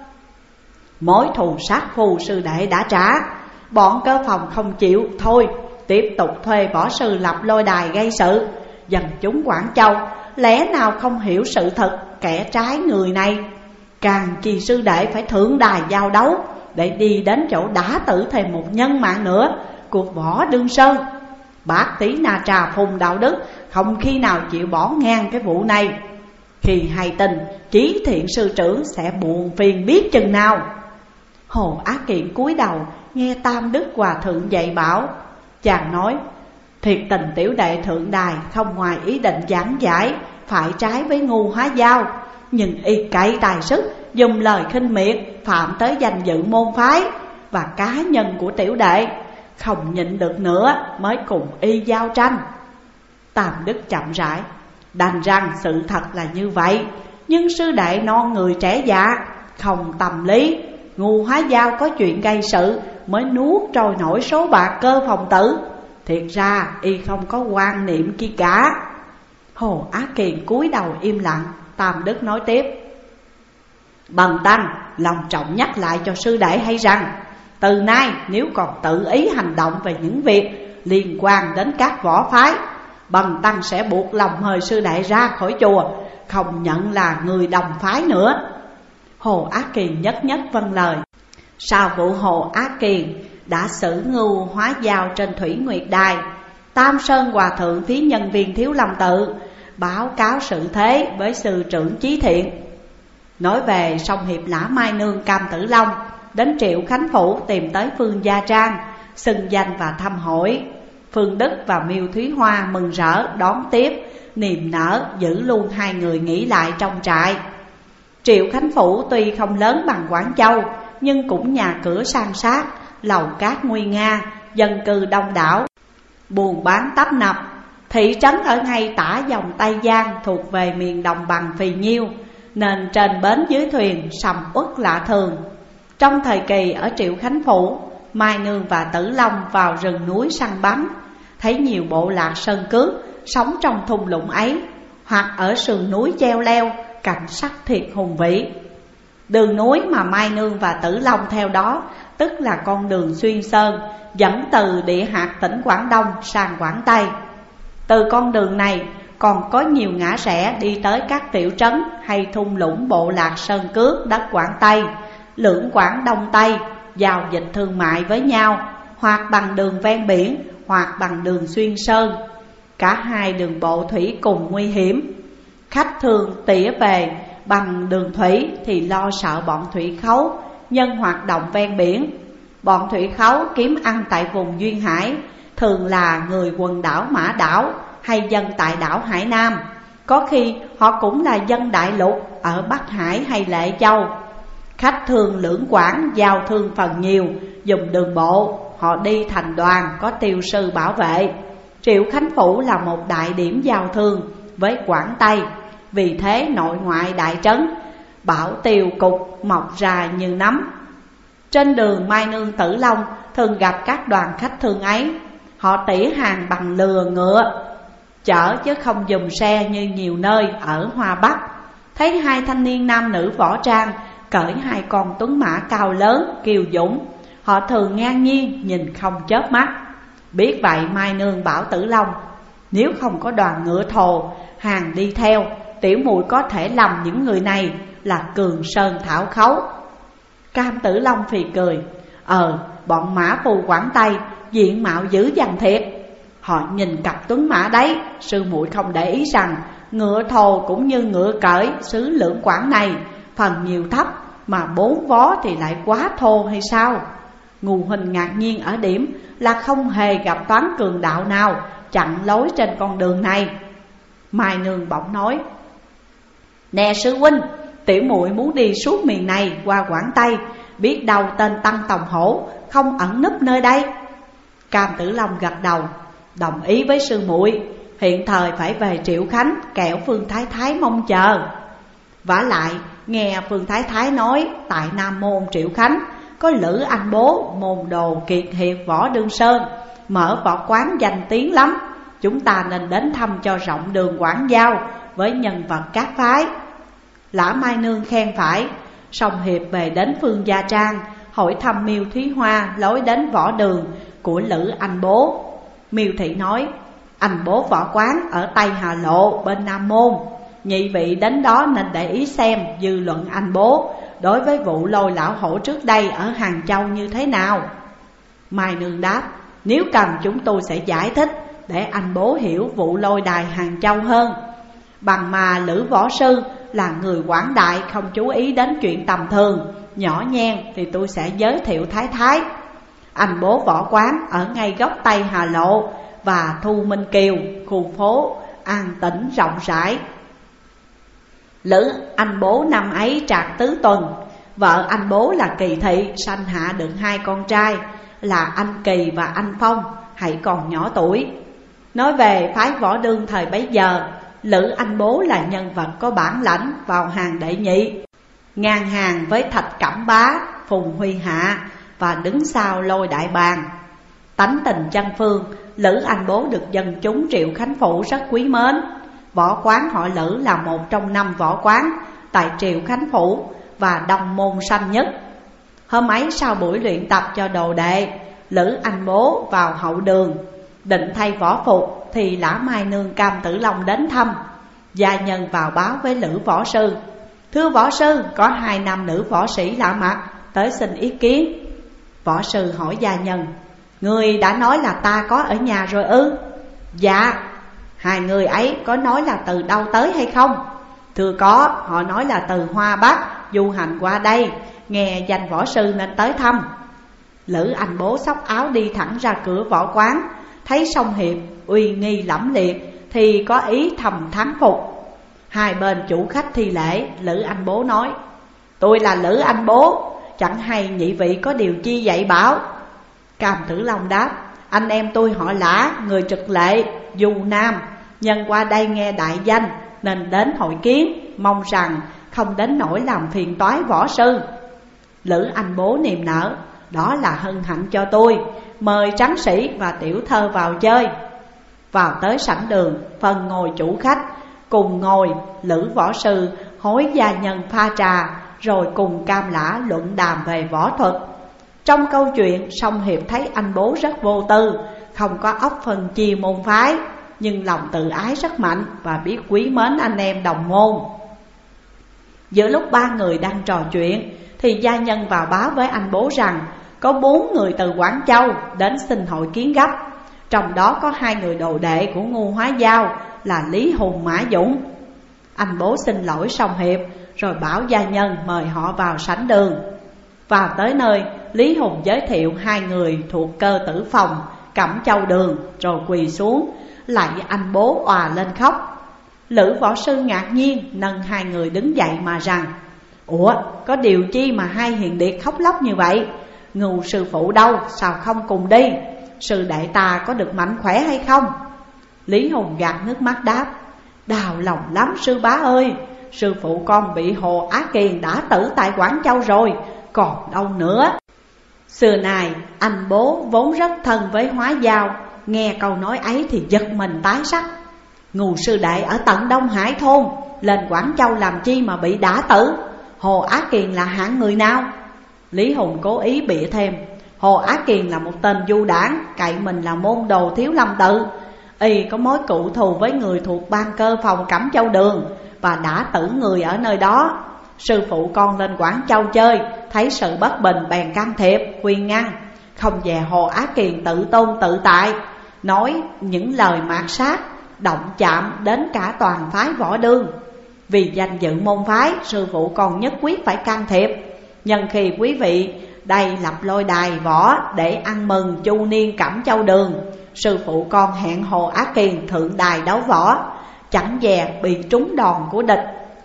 Mối thù sát phù sư đệ đã trả, bọn Cơ Phòng không chịu thôi, tiếp tục thuê võ sư lập lôi đài gây sự. Dân chúng Quảng Châu lẽ nào không hiểu sự thật kẻ trái người này, càng chi sư đệ phải thượng đài giao đấu để đi đến chỗ đã tử thêm một nhân mạng nữa của Võ Đương Sơn. Bác Tí Na Trà Phùng Đạo Đức không khi nào chịu bỏ ngang cái vụ này. Khi hay tin, Chí Thiện sư trưởng sẽ buồn phiền biết chừng nào." Hồ Á Kiền cúi đầu nghe Tam Đức Hòa Thượng dạy bảo. Chàng nói: thiệt tình tiểu đệ thượng đài không ngoài ý định giảng giải phải trái với Ngu Hóa Giao, nhưng y cậy tài sức dùng lời khinh miệt phạm tới danh dự môn phái và cá nhân của tiểu đệ, không nhịn được nữa mới cùng y giao tranh. Tam Đức chậm rãi: đành rằng sự thật là như vậy, nhưng sư đệ non người trẻ dạ, không tâm lý. Ngu Hóa Giao có chuyện gây sự mới nuốt trôi nổi số bạc Cơ Phòng Tử, thiệt ra y không có quan niệm chi cả. Hồ Á Kiền cúi đầu im lặng. Tam Đức nói tiếp: bần tăng lòng trọng nhắc lại cho sư đệ hay rằng, từ nay nếu còn tự ý hành động về những việc liên quan đến các võ phái, bần tăng sẽ buộc lòng mời sư đệ ra khỏi chùa, không nhận là người đồng phái nữa. Hồ Á Kiền nhất nhất vâng lời. Sau vụ Hồ Á Kiền đã xử Ngu Hóa Giao trên Thủy Nguyệt Đài, Tam Sơn Hòa Thượng phía nhân viên Thiếu Lâm Tự báo cáo sự thế với sư trưởng Chí Thiện. Nói về song hiệp Lã Mai Nương Cam Tử Long đến Triệu Khánh Phủ tìm tới Phương Gia Trang xưng danh và thăm hỏi. Phương Đức và Miêu Thúy Hoa mừng rỡ đón tiếp, niềm nở giữ luôn hai người nghỉ lại trong trại. Triệu Khánh Phủ tuy không lớn bằng Quảng Châu, nhưng cũng nhà cửa san sát, lầu cát nguy nga, dân cư đông đảo, buôn bán tấp nập. Thị trấn ở ngay tả dòng Tây Giang thuộc về miền đồng bằng phì nhiêu, nên trên bến dưới thuyền sầm uất lạ thường. Trong thời kỳ ở Triệu Khánh Phủ, Mai Nương và Tử Long vào rừng núi săn bắn, thấy nhiều bộ lạc sơn cước sống trong thung lũng ấy, hoặc ở sườn núi treo leo, cảnh sắc thiệt hùng vĩ. Đường núi mà Mai Nương và Tử Long theo đó, tức là con đường xuyên sơn dẫn từ địa hạt tỉnh Quảng Đông sang Quảng Tây. Từ con đường này còn có nhiều ngã rẽ đi tới các tiểu trấn hay thung lũng bộ lạc sơn cước đất Quảng Tây, lưỡng Quảng Đông Tây, giao dịch thương mại với nhau, hoặc bằng đường ven biển, hoặc bằng đường xuyên sơn. Cả hai đường bộ thủy cùng nguy hiểm. Khách thường tỉa về bằng đường thủy thì lo sợ bọn thủy khấu nhân hoạt động ven biển. Bọn thủy khấu kiếm ăn tại vùng duyên hải, thường là người quần đảo Mã Đảo hay dân tại đảo Hải Nam. Có khi họ cũng là dân đại lục ở Bắc Hải hay Lệ Châu. Khách thường lưỡng Quảng giao thương phần nhiều, dùng đường bộ, họ đi thành đoàn có tiêu sư bảo vệ. Triệu Khánh Phủ là một đại điểm giao thương với Quảng Tây, vì thế nội ngoại đại trấn, bảo tiêu cục mọc ra như nấm. Trên đường Mai Nương Tử Long thường gặp các đoàn khách thương ấy. Họ tỉ hàng bằng lừa ngựa chở chứ không dùng xe như nhiều nơi ở Hoa Bắc. Thấy hai thanh niên nam nữ võ trang cởi hai con tuấn mã cao lớn kiêu dũng, họ thường ngang nhiên nhìn không chớp mắt. Biết vậy Mai Nương bảo Tử Long: nếu không có đoàn ngựa thồ hàng đi theo, tiểu muội có thể lầm những người này là Cường Sơn Thảo Khấu. Cam Tử Long phì cười: bọn mã phu Quảng Tây diện mạo dữ dằn thiệt. Họ nhìn cặp tuấn mã đấy, sư muội không để ý rằng ngựa thồ cũng như ngựa cởi xứ lưỡng Quảng này phần nhiều thấp, mà bốn vó thì lại quá thô hay sao? Ngu huynh ngạc nhiên ở điểm là không hề gặp toán cường đạo nào chặn lối trên con đường này. Mai Nương bỗng nói: nè sư huynh, tiểu muội muốn đi suốt miền này qua Quảng Tây, biết đâu tên Tăng Tòng Hổ không ẩn núp nơi đây. Cam Tử Long gật đầu, đồng ý với sư muội. Hiện thời phải về Triệu Khánh, kẻo Phương Thái Thái mong chờ. Vả lại nghe Phương Thái Thái nói, tại Nam Môn Triệu Khánh có Lữ Anh Bố môn đồ kiệt hiệp Võ Đương Sơn, mở võ quán danh tiếng lắm. Chúng ta nên đến thăm cho rộng đường quảng giao với nhân vật các phái. Lã Mai Nương khen phải. Song hiệp về đến Phương Gia Trang, hỏi thăm Miêu Thúy Hoa lối đến võ đường của Lữ Anh Bố. Miêu Thị nói: anh Bố võ quán ở Tây Hà Lộ bên Nam Môn. Nhị vị đến đó nên để ý xem dư luận anh Bố đối với vụ Lôi Lão Hổ trước đây ở Hàng Châu như thế nào. Mai Nương đáp: nếu cần chúng tôi sẽ giải thích để anh Bố hiểu vụ Lôi đài Hàng Châu hơn. Bằng mà Lữ võ sư là người quảng đại, không chú ý đến chuyện tầm thường nhỏ nhen, thì tôi sẽ giới thiệu Thái Thái. Anh Bố võ quán ở ngay góc Tây Hà Lộ và Thu Minh Kiều, khu phố an tĩnh rộng rãi. Lữ anh Bố năm ấy trạc tứ tuần. Vợ anh Bố là Kỳ Thị sanh hạ được 2 con trai là anh Kỳ và anh Phong, hãy còn nhỏ tuổi. Nói về phái võ đương thời bấy giờ, Lữ anh Bố là nhân vật có bản lãnh vào hàng đệ nhị, ngang hàng với Thạch Cẩm Bá, Phùng Huy Hạ và đứng sau Lôi Đại Bàng. Tánh tình chân phương, Lữ anh Bố được dân chúng Triệu Khánh Phủ rất quý mến. Võ quán họ Lữ là một trong 5 võ quán tại Triệu Khánh Phủ và đông môn sanh nhất. Hôm ấy sau buổi luyện tập cho đồ đệ, Lữ anh Bố vào hậu đường định thay võ phục thì Lã Mai Nương Cam Tử Long đến thăm. Gia nhân vào báo với Lữ võ sư: thưa võ sư, có 2 nam nữ võ sĩ lạ mặt tới xin ý kiến. Võ sư hỏi gia nhân: người đã nói là ta có ở nhà rồi ư? Dạ. 2 người ấy có nói là từ đâu tới hay không? Thưa có, họ nói là từ Hoa Bắc du hành qua đây, nghe danh võ sư nên tới thăm. Lữ anh Bố xốc áo đi thẳng ra cửa võ quán, thấy song hiệp uy nghi lẫm liệt thì có ý thầm thán phục. 2 bên chủ khách thi lễ. Lữ anh Bố nói: tôi là Lữ anh Bố, chẳng hay nhị vị có điều chi dạy bảo? Cam Tử Long đáp: anh em tôi họ Lã, người Trực Lệ, Du Nam, nhân qua đây nghe đại danh nên đến hội kiến, mong rằng không đến nỗi làm phiền toái võ sư. Lữ anh Bố niềm nở: đó là hân hạnh cho tôi, mời tráng sĩ và tiểu thơ vào chơi. Vào tới sảnh đường, phần ngồi chủ khách, cùng ngồi Lữ võ sư hối gia nhân pha trà, rồi cùng Cam Lã luận đàm về võ thuật. Trong câu chuyện, song hiệp thấy anh Bố rất vô tư, không có óc phân chia môn phái, nhưng lòng tự ái rất mạnh và biết quý mến anh em đồng môn. Giữa lúc 3 người đang trò chuyện thì gia nhân vào báo với anh Bố rằng có 4 người từ Quảng Châu đến xin hội kiến gấp. Trong đó có 2 người đồ đệ của Ngu Hóa Giao là Lý Hùng, Mã Dũng. Anh Bố xin lỗi song hiệp, rồi bảo gia nhân mời họ vào sảnh đường. Vào tới nơi, Lý Hùng giới thiệu 2 người thuộc cơ tử phòng Cẩm Châu Đường, rồi quỳ xuống lạy anh Bố òa lên khóc. Lữ võ sư ngạc nhiên nâng 2 người đứng dậy mà rằng: ủa, có điều chi mà 2 hiền điệt khóc lóc như vậy? Ngưu sư phụ đâu, sao không cùng đi? Sư đệ ta có được mạnh khỏe hay không? Lý Hùng gạt nước mắt đáp: đau lòng lắm sư bá ơi, sư phụ con bị Hồ Á Kiền đã tử tại Quảng Châu rồi, còn đâu nữa. Xưa này anh Bố vốn rất thân với Hóa Giao, nghe câu nói ấy thì giật mình tái sắc. Ngưu sư đệ ở tận Đông Hải thôn, lên Quảng Châu làm chi mà bị đả tử? Hồ Á Kiền là hạng người nào? Lý Hùng cố ý bịa thêm: Hồ Á Kiền là một tên du đảng, cậy mình là môn đồ Thiếu Lâm Tự. Y có mối cựu thù với người thuộc ban cơ phòng Cẩm Châu Đường và đã tử người ở nơi đó. Sư phụ con lên Quảng Châu chơi, thấy sự bất bình bèn can thiệp khuyên ngăn, không dè Hồ Á Kiền tự tôn tự tại, nói những lời mạt sát, động chạm đến cả toàn phái võ đương. Vì danh dự môn phái, sư phụ con nhất quyết phải can thiệp. Nhân khi quý vị đây lập lôi đài võ để ăn mừng chu niên Cẩm Châu Đường, sư phụ con hẹn Hồ Á Kiền thượng đài đấu võ, chẳng dè bị trúng đòn của địch.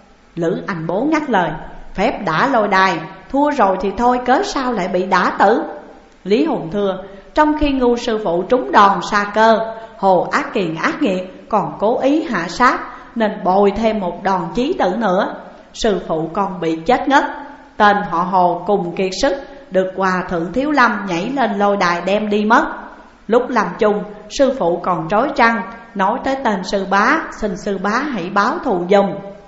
Lữ anh Bố ngắt lời: phép đã lôi đài, thua rồi thì thôi, cớ sao lại bị đả tử? Lý Hùng thưa: trong khi Ngưu sư phụ trúng đòn sa cơ, Hồ Á Kiền ác nghiệt còn cố ý hạ sát, nên bồi thêm một đòn chí tử nữa. Sư phụ con bị chết ngất. Tên họ Hồ cùng kiệt sức, được Hòa thượng Thiếu Lâm nhảy lên lôi đài đem đi mất. Lúc làm chung, sư phụ còn trói trăng, nói tới tên sư bá, xin sư bá hãy báo thù giùm.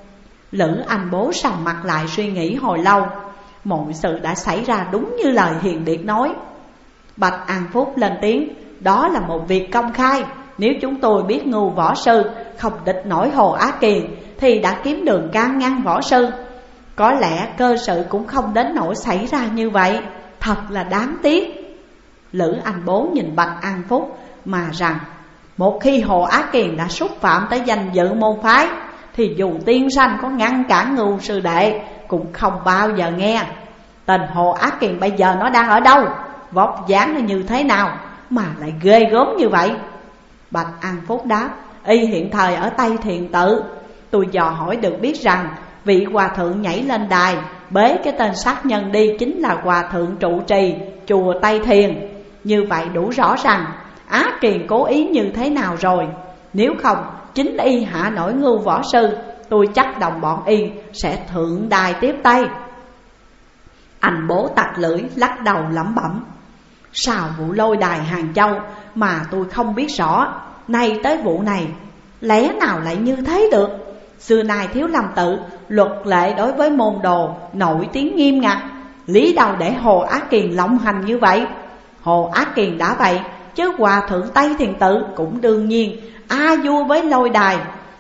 Lữ anh Bố sầm mặt lại suy nghĩ hồi lâu. Mọi sự đã xảy ra đúng như lời hiền điệt nói. Bạch An Phúc lên tiếng: đó là một việc công khai. Nếu chúng tôi biết Ngưu võ sư không địch nổi Hồ Á Kiền thì đã kiếm đường can ngăn võ sư. Có lẽ cơ sự cũng không đến nỗi xảy ra như vậy. Thật là đáng tiếc. Lữ anh Bố nhìn Bạch An Phúc mà rằng: một khi Hồ Á Kiền đã xúc phạm tới danh dự môn phái thì dù tiên sanh có ngăn cản Ngưu sư đệ cũng không bao giờ nghe. Tên Hồ Á Kiền bây giờ nó đang ở đâu? vóc dáng là như thế nào mà lại ghê gớm như vậy? Bạch An Phúc đáp: y hiện thời ở Tây Thiền Tự. Tôi dò hỏi được biết rằng vị hòa thượng nhảy lên đài bế cái tên sát nhân đi chính là hòa thượng trụ trì chùa Tây Thiền. Như vậy đủ rõ ràng Á Kiền cố ý như thế nào rồi. Nếu không chính y hạ nổi Ngưu võ sư, tôi chắc đồng bọn y sẽ thượng đài tiếp tay. Anh Bố tặc lưỡi lắc đầu lẩm bẩm: sao vụ lôi đài Hàng Châu mà tôi không biết rõ, nay tới vụ này lẽ nào lại như thế được? Xưa nay Thiếu Lâm Tự luật lệ đối với môn đồ nổi tiếng nghiêm ngặt, lý đâu để Hồ Á Kiền lộng hành như vậy? Hồ Á Kiền đã vậy, chứ hòa thượng Tây Thiền Tự cũng đương nhiên a vua với lôi đài.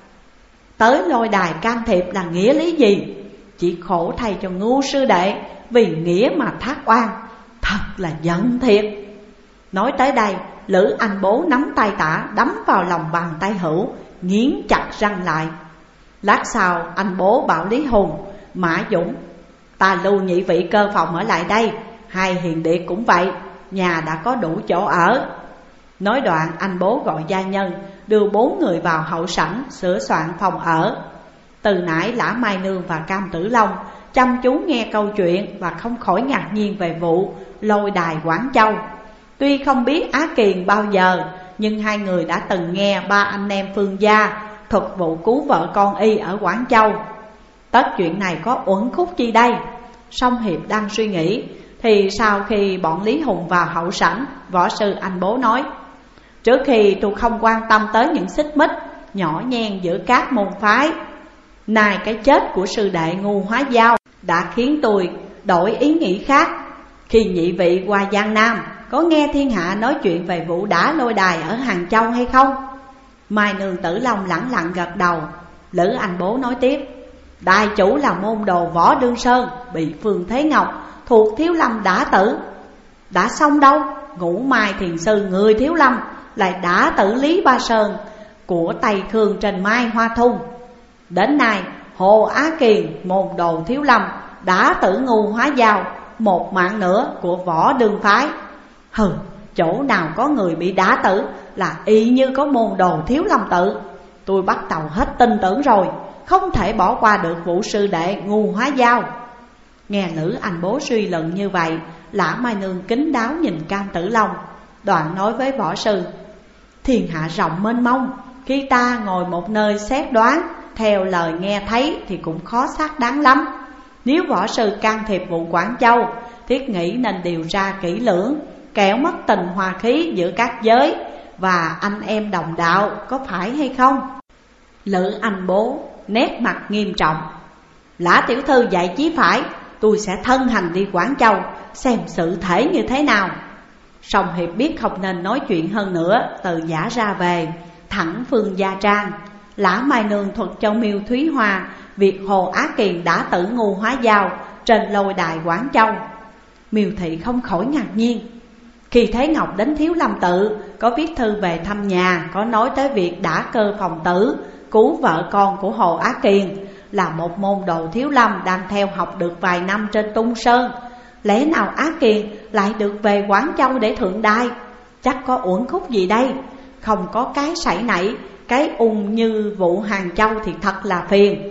Tới lôi đài can thiệp là nghĩa lý gì? Chỉ khổ thay cho Ngưu sư đệ vì nghĩa mà thác oan, thật là giận thiệt. Nói tới đây, Lữ Anh Bố nắm tay Tả đấm vào lòng bàn tay hữu, nghiến chặt răng lại. Lát sau anh Bố bảo Lý Hùng: Mã Dũng, ta lưu nhị vị cơ phòng ở lại đây, hai hiền đệ cũng vậy, nhà đã có đủ chỗ ở. Nói đoạn anh Bố gọi gia nhân đưa 4 người vào hậu sảnh sửa soạn phòng ở. Từ nãy Lã Mai Nương và Cam Tử Long chăm chú nghe câu chuyện và không khỏi ngạc nhiên về vụ lôi đài Quảng Châu. Tuy không biết Á Kiền bao giờ, nhưng hai người đã từng nghe ba anh em Phương gia thuật vụ cứu vợ con y ở Quảng Châu. Tất chuyện này có uẩn khúc chi đây? Song Hiệp đang suy nghĩ thì sau khi bọn Lý Hùng vào hậu sảnh, võ sư anh Bố nói: trước khi tôi không quan tâm tới những xích mích nhỏ nhen giữa các môn phái, nay cái chết của sư đệ Ngu Hóa Giao đã khiến tôi đổi ý nghĩ khác. Khi nhị vị qua Giang Nam, có nghe thiên hạ nói chuyện về vụ đả lôi đài ở Hàng Châu hay không? Mai Nương Tử Long lẳng lặng gật đầu. Lữ Anh Bố nói tiếp: đại chủ là môn đồ Võ Đương Sơn, bị Phương Thế Ngọc thuộc Thiếu Lâm đả tử. Đã xong đâu, Ngũ Mai Thiền Sư người Thiếu Lâm lại đả tử Lý Ba Sơn của Tây Khương trên Mai Hoa Thung. Đến nay Hồ Á Kiền môn đồ Thiếu Lâm đã tử Ngu Hóa Giao, một mạng nữa của Võ Đương phái. Hừ, chỗ nào có người bị đả tử là y như có môn đồ Thiếu Lâm Tự. Tôi bắt đầu hết tin tưởng rồi, không thể bỏ qua được vụ sư đệ Ngu Hóa Giao. Nghe Lữ Anh Bố suy luận như vậy, Lã Mai Nương kính đáo nhìn Cam Tử Long, đoạn nói với võ sư: thiên hạ rộng mênh mông, khi ta ngồi một nơi xét đoán theo lời nghe thấy thì cũng khó xác đáng lắm. Nếu võ sư can thiệp vụ Quảng Châu, thiết nghĩ nên điều tra kỹ lưỡng, kẻo mất tình hòa khí giữa các giới và anh em đồng đạo, có phải hay không? Lữ Anh Bố nét mặt nghiêm trọng: Lã tiểu thư dạy chí phải, tôi sẽ thân hành đi Quảng Châu xem sự thể như thế nào. Song Hiệp biết không nên nói chuyện hơn nữa, từ giả ra về thẳng Phương Gia Trang. Lã Mai Nương thuật cho Miêu Thúy Hoa việc Hồ Á Kiền đã tử Ngu Hóa Giao trên lôi đài Quảng Châu. Miêu Thị không khỏi ngạc nhiên. Khi Thế Ngọc đến Thiếu Lâm Tự, có viết thư về thăm nhà, có nói tới việc đả Cơ Phòng Tử cứu vợ con của Hồ Á Kiền, là một môn đồ Thiếu Lâm đang theo học được vài năm trên Tung Sơn. Lẽ nào Á Kiền lại được về Quảng Châu để thượng đài? Chắc có uẩn khúc gì đây? Không có cái sảy nảy, cái ung như vụ Hàng Châu thì thật là phiền.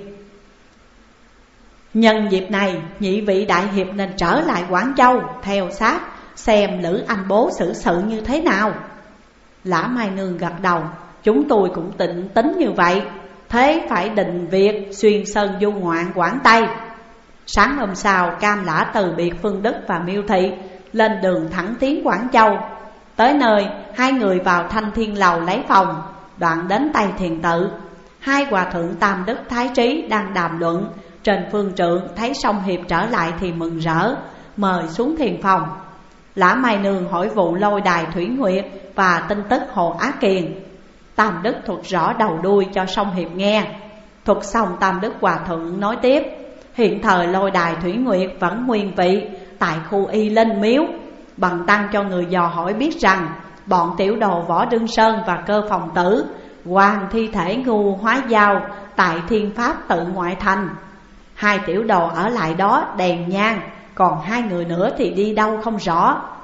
Nhân dịp này, nhị vị đại hiệp nên trở lại Quảng Châu theo sát xem Lữ Anh Bố xử sự như thế nào. Lã Mai Nương gật đầu: chúng tôi cũng tính như vậy, thế phải định việc xuyên sơn du ngoạn Quảng Tây. Sáng hôm sau, Cam Lã từ biệt Phương Đức và Miêu Thị, lên đường thẳng tiến Quảng Châu. Tới nơi, hai người vào Thanh Thiên Lầu lấy phòng, đoạn đến Tây Thiền Tự. Hai hòa thượng Tam Đức Thái Trí đang đàm luận trên phương trượng, thấy Song Hiệp trở lại thì mừng rỡ, mời xuống thiền phòng. Lã Mai Nương hỏi vụ lôi đài Thủy Nguyệt và tin tức Hồ Á Kiền. Tam Đức thuật rõ đầu đuôi cho Song Hiệp nghe. Thuật xong, Tam Đức hòa thượng nói tiếp: hiện thời lôi đài Thủy Nguyệt vẫn nguyên vị tại khu Y Linh Miếu. Bần tăng cho người dò hỏi biết rằng bọn tiểu đồ Võ Đương Sơn và Cơ Phòng Tử hoàn thi thể Ngu Hóa Giao tại Thiên Pháp Tự ngoại thành. Hai tiểu đồ ở lại đó đèn nhang, còn hai người nữa thì đi đâu không rõ.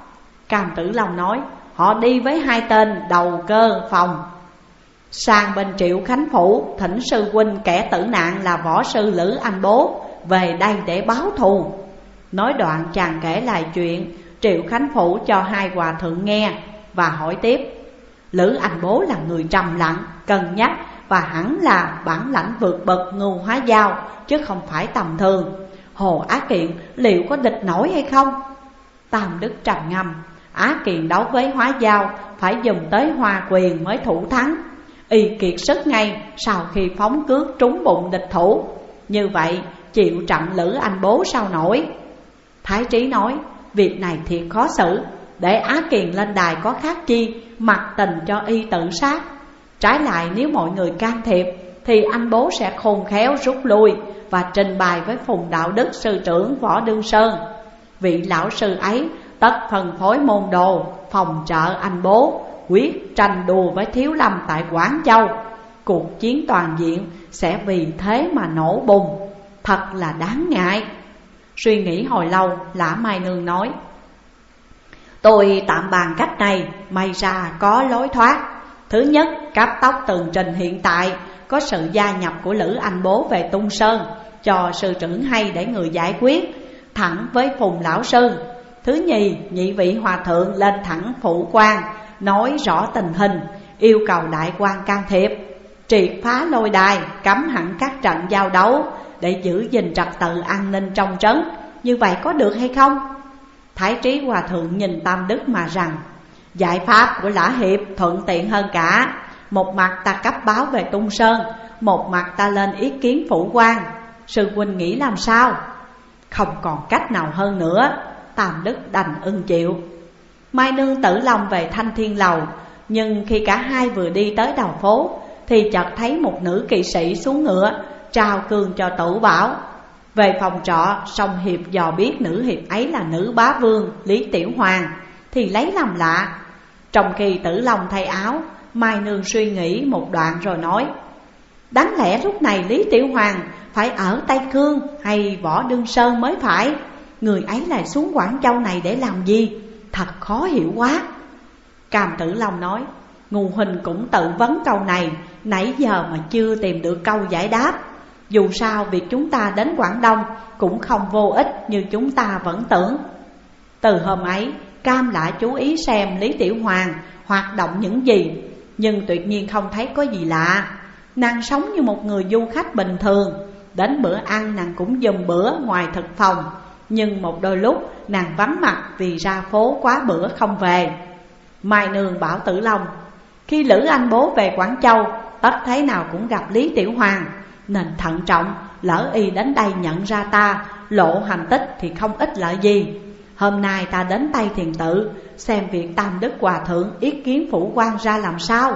Cam Tử Long nói: họ đi với 2 tên đầu cơ phòng sang bên Triệu Khánh Phủ, thỉnh sư huynh kẻ tử nạn là võ sư Lữ Anh Bố về đây để báo thù. Nói đoạn chàng kể lại chuyện Triệu Khánh Phủ cho 2 hòa thượng nghe và hỏi tiếp: Lữ Anh Bố là người trầm lặng, cân nhắc và hẳn là bản lãnh vượt bậc Ngưu Hóa Giao, chứ không phải tầm thường. Hồ Á Kiện liệu có địch nổi hay không? Tam Đức trầm ngâm: Á Kiện đấu với Hóa Giao phải dùng tới Hoa Quyền mới thủ thắng. Y kiệt sức ngay sau khi phóng cước trúng bụng địch thủ. Như vậy chịu trận Lữ Anh Bố sao nổi? Thái Trí nói: việc này thiệt khó xử. Để Á Kiền lên đài có khác chi mặc tình cho y tự sát. Trái lại nếu mọi người can thiệp thì anh Bố sẽ khôn khéo rút lui và trình bày với Phùng Đạo Đức sư trưởng Võ Đương Sơn. Vị lão sư ấy tất phân phối môn đồ phòng trợ anh Bố, quyết tranh đua với Thiếu Lâm tại Quảng Châu. Cuộc chiến toàn diện sẽ vì thế mà nổ bùng, thật là đáng ngại. Suy nghĩ hồi lâu, Lã Mai Nương nói: tôi tạm bàn cách này, may ra có lối thoát. Thứ nhất, cấp tốc tường trình hiện tại có sự gia nhập của Lữ Anh Bố về Tung Sơn, cho sư trưởng hay để người giải quyết, thẳng với Phùng lão sư. Thứ nhì, nhị vị hòa thượng lên thẳng phủ quan, nói rõ tình hình, yêu cầu đại quan can thiệp, triệt phá lôi đài, cấm hẳn các trận giao đấu để giữ gìn trật tự an ninh trong trấn. Như vậy có được hay không? Thái Trí hòa thượng nhìn Tam Đức mà rằng: giải pháp của Lã Hiệp thuận tiện hơn cả. Một mặt ta cấp báo về Tung Sơn, một mặt ta lên ý kiến phủ quan. Sư huynh nghĩ làm sao? Không còn cách nào hơn nữa, Tam Đức đành ưng chịu. Mai Nương Tử Long về Thanh Thiên Lầu, nhưng khi cả hai vừa đi tới đầu phố thì chợt thấy một nữ kỵ sĩ xuống ngựa trao cương cho Tử Bảo. Về phòng trọ, song Hiệp dò biết nữ hiệp ấy là nữ bá vương Lý Tiểu Hoàng thì lấy làm lạ. Trong khi Tử Long thay áo, Mai Nương suy nghĩ một đoạn rồi nói: đáng lẽ lúc này Lý Tiểu Hoàng phải ở Tây Khương hay Võ Đương Sơn mới phải. Người ấy lại xuống Quảng Châu này để làm gì? Thật khó hiểu quá. Cam Tử Long nói: Ngô huynh cũng tự vấn câu này, nãy giờ mà chưa tìm được câu giải đáp. Dù sao việc chúng ta đến Quảng Đông cũng không vô ích như chúng ta vẫn tưởng. Từ hôm ấy, Cam lại chú ý xem Lý Tiểu Hoàng hoạt động những gì, nhưng tuyệt nhiên không thấy có gì lạ. Nàng sống như một người du khách bình thường, đến bữa ăn nàng cũng dùm bữa ngoài thực phòng. Nhưng một đôi lúc nàng vắng mặt vì ra phố quá bữa không về. Mai Nương bảo Tử Long: khi Lữ Anh Bố về Quảng Châu, tất thế nào cũng gặp Lý Tiểu Hoàng, nên thận trọng, lỡ y đến đây nhận ra ta, lộ hành tích thì không ích lợi gì. Hôm nay ta đến Tây Thiền Tự, xem việc Tam Đức hòa thượng ý kiến phủ quan ra làm sao.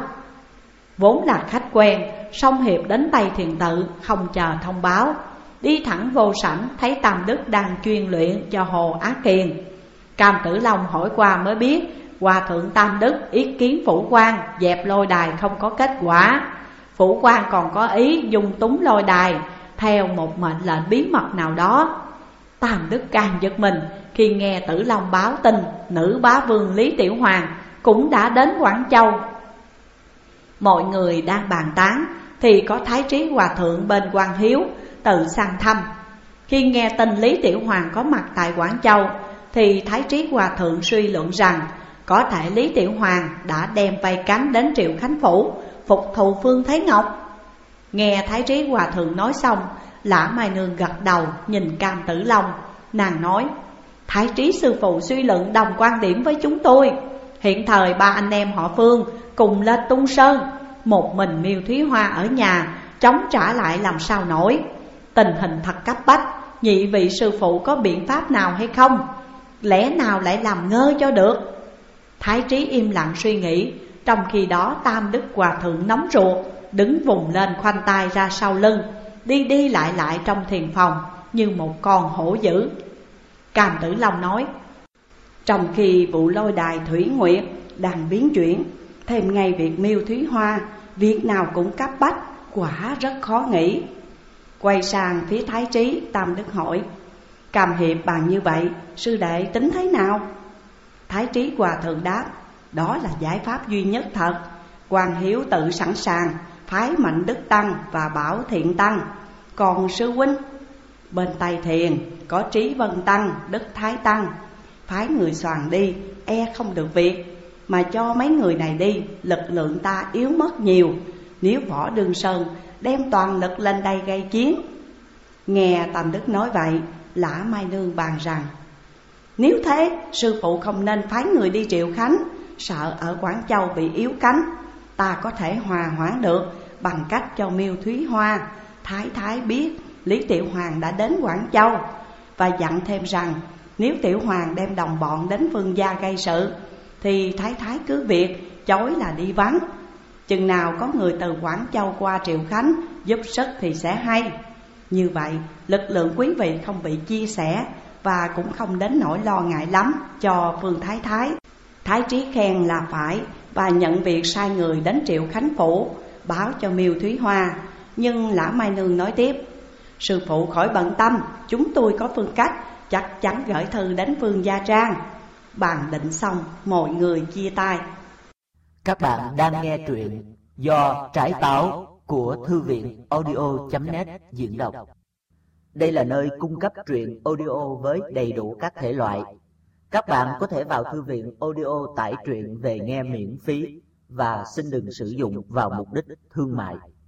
Vốn là khách quen, song Hiệp đến Tây Thiền Tự không chờ thông báo, đi thẳng vô sảnh thấy Tam Đức đang chuyên luyện cho Hồ Á Kiền. Cam Tử Long hỏi qua mới biết hòa thượng Tam Đức ý kiến phủ quan dẹp lôi đài không có kết quả. Phủ quan còn có ý dung túng lôi đài theo một mệnh lệnh bí mật nào đó. Tam Đức càng giật mình khi nghe Tử Long báo tin nữ bá vương Lý Tiểu Hoàng cũng đã đến Quảng Châu. Mọi người đang bàn tán thì có Thái Trí hòa thượng bên Quan Hiếu tự sang thăm. Khi nghe tin Lý Tiểu Hoàng có mặt tại Quảng Châu thì Thái Trí hòa thượng suy luận rằng có thể Lý Tiểu Hoàng đã đem vây cánh đến Triệu Khánh Phủ phục thù Phương Thế Ngọc. Nghe Thái Trí hòa thượng nói xong, Lã Mai Nương gật đầu nhìn Cam Tử Long. Nàng nói: Thái Trí sư phụ suy luận đồng quan điểm với chúng tôi. Hiện thời 3 anh em họ Phương cùng lên Tung Sơn, một mình Miêu Thúy Hoa ở nhà chống trả lại làm sao nổi. Tình hình thật cấp bách, nhị vị sư phụ có biện pháp nào hay không? Lẽ nào lại làm ngơ cho được? Thái Trí im lặng suy nghĩ. Trong khi đó Tam Đức hòa thượng nóng ruột, đứng vùng lên khoanh tay ra sau lưng, đi đi lại lại trong thiền phòng như một con hổ dữ. Cam Tử Long nói: trong khi vụ lôi đài Thủy Nguyệt đang biến chuyển, thêm ngay việc Miêu Thúy Hoa, việc nào cũng cấp bách, quả rất khó nghĩ. Quay sang phía Thái Trí, Tam Đức hỏi: Cam Hiệp bàn như vậy, sư đệ tính thế nào? Thái Trí Hòa Thượng đáp: đó là giải pháp duy nhất thật. Hoàng Hiếu tự sẵn sàng phái Mạnh Đức Tăng và Bảo Thiện Tăng. Còn sư huynh? Bên Tây Thiền có Trí Vân Tăng, Đức Thái Tăng. Phái người soàn đi, e không được việc. Mà cho mấy người này đi, lực lượng ta yếu mất nhiều. Nếu Võ Đương Sơn đem toàn lực lên đây gây chiến. Nghe Tam Đức nói vậy, Lã Mai Nương bàn rằng: nếu thế, sư phụ không nên phái người đi Triệu Khánh, sợ ở Quảng Châu bị yếu cánh. Ta có thể hòa hoãn được bằng cách cho Miêu Thúy Hoa Thái Thái biết Lý Tiểu Hoàng đã đến Quảng Châu, và dặn thêm rằng nếu Tiểu Hoàng đem đồng bọn đến Vương gia gây sự thì Thái Thái cứ việc chối là đi vắng. Chừng nào có người từ Quảng Châu qua Triệu Khánh giúp sức thì sẽ hay. Như vậy lực lượng quý vị không bị chia sẻ, và cũng không đến nỗi lo ngại lắm cho Phương Thái Thái. Thái Trí khen là phải, và nhận việc sai người đến Triệu Khánh phủ báo cho Miêu Thúy Hoa. Nhưng Lã Mai Nương nói tiếp: sư phụ khỏi bận tâm, chúng tôi có phương cách, chắc chắn gửi thư đến Vương Gia Trang. Bàn định xong, mọi người chia tay. Các bạn đang nghe truyện do Trái Táo của Thư viện audio.net diễn đọc. Đây là nơi cung cấp truyện audio với đầy đủ các thể loại. Các bạn có thể vào thư viện audio tải truyện về nghe miễn phí và xin đừng sử dụng vào mục đích thương mại.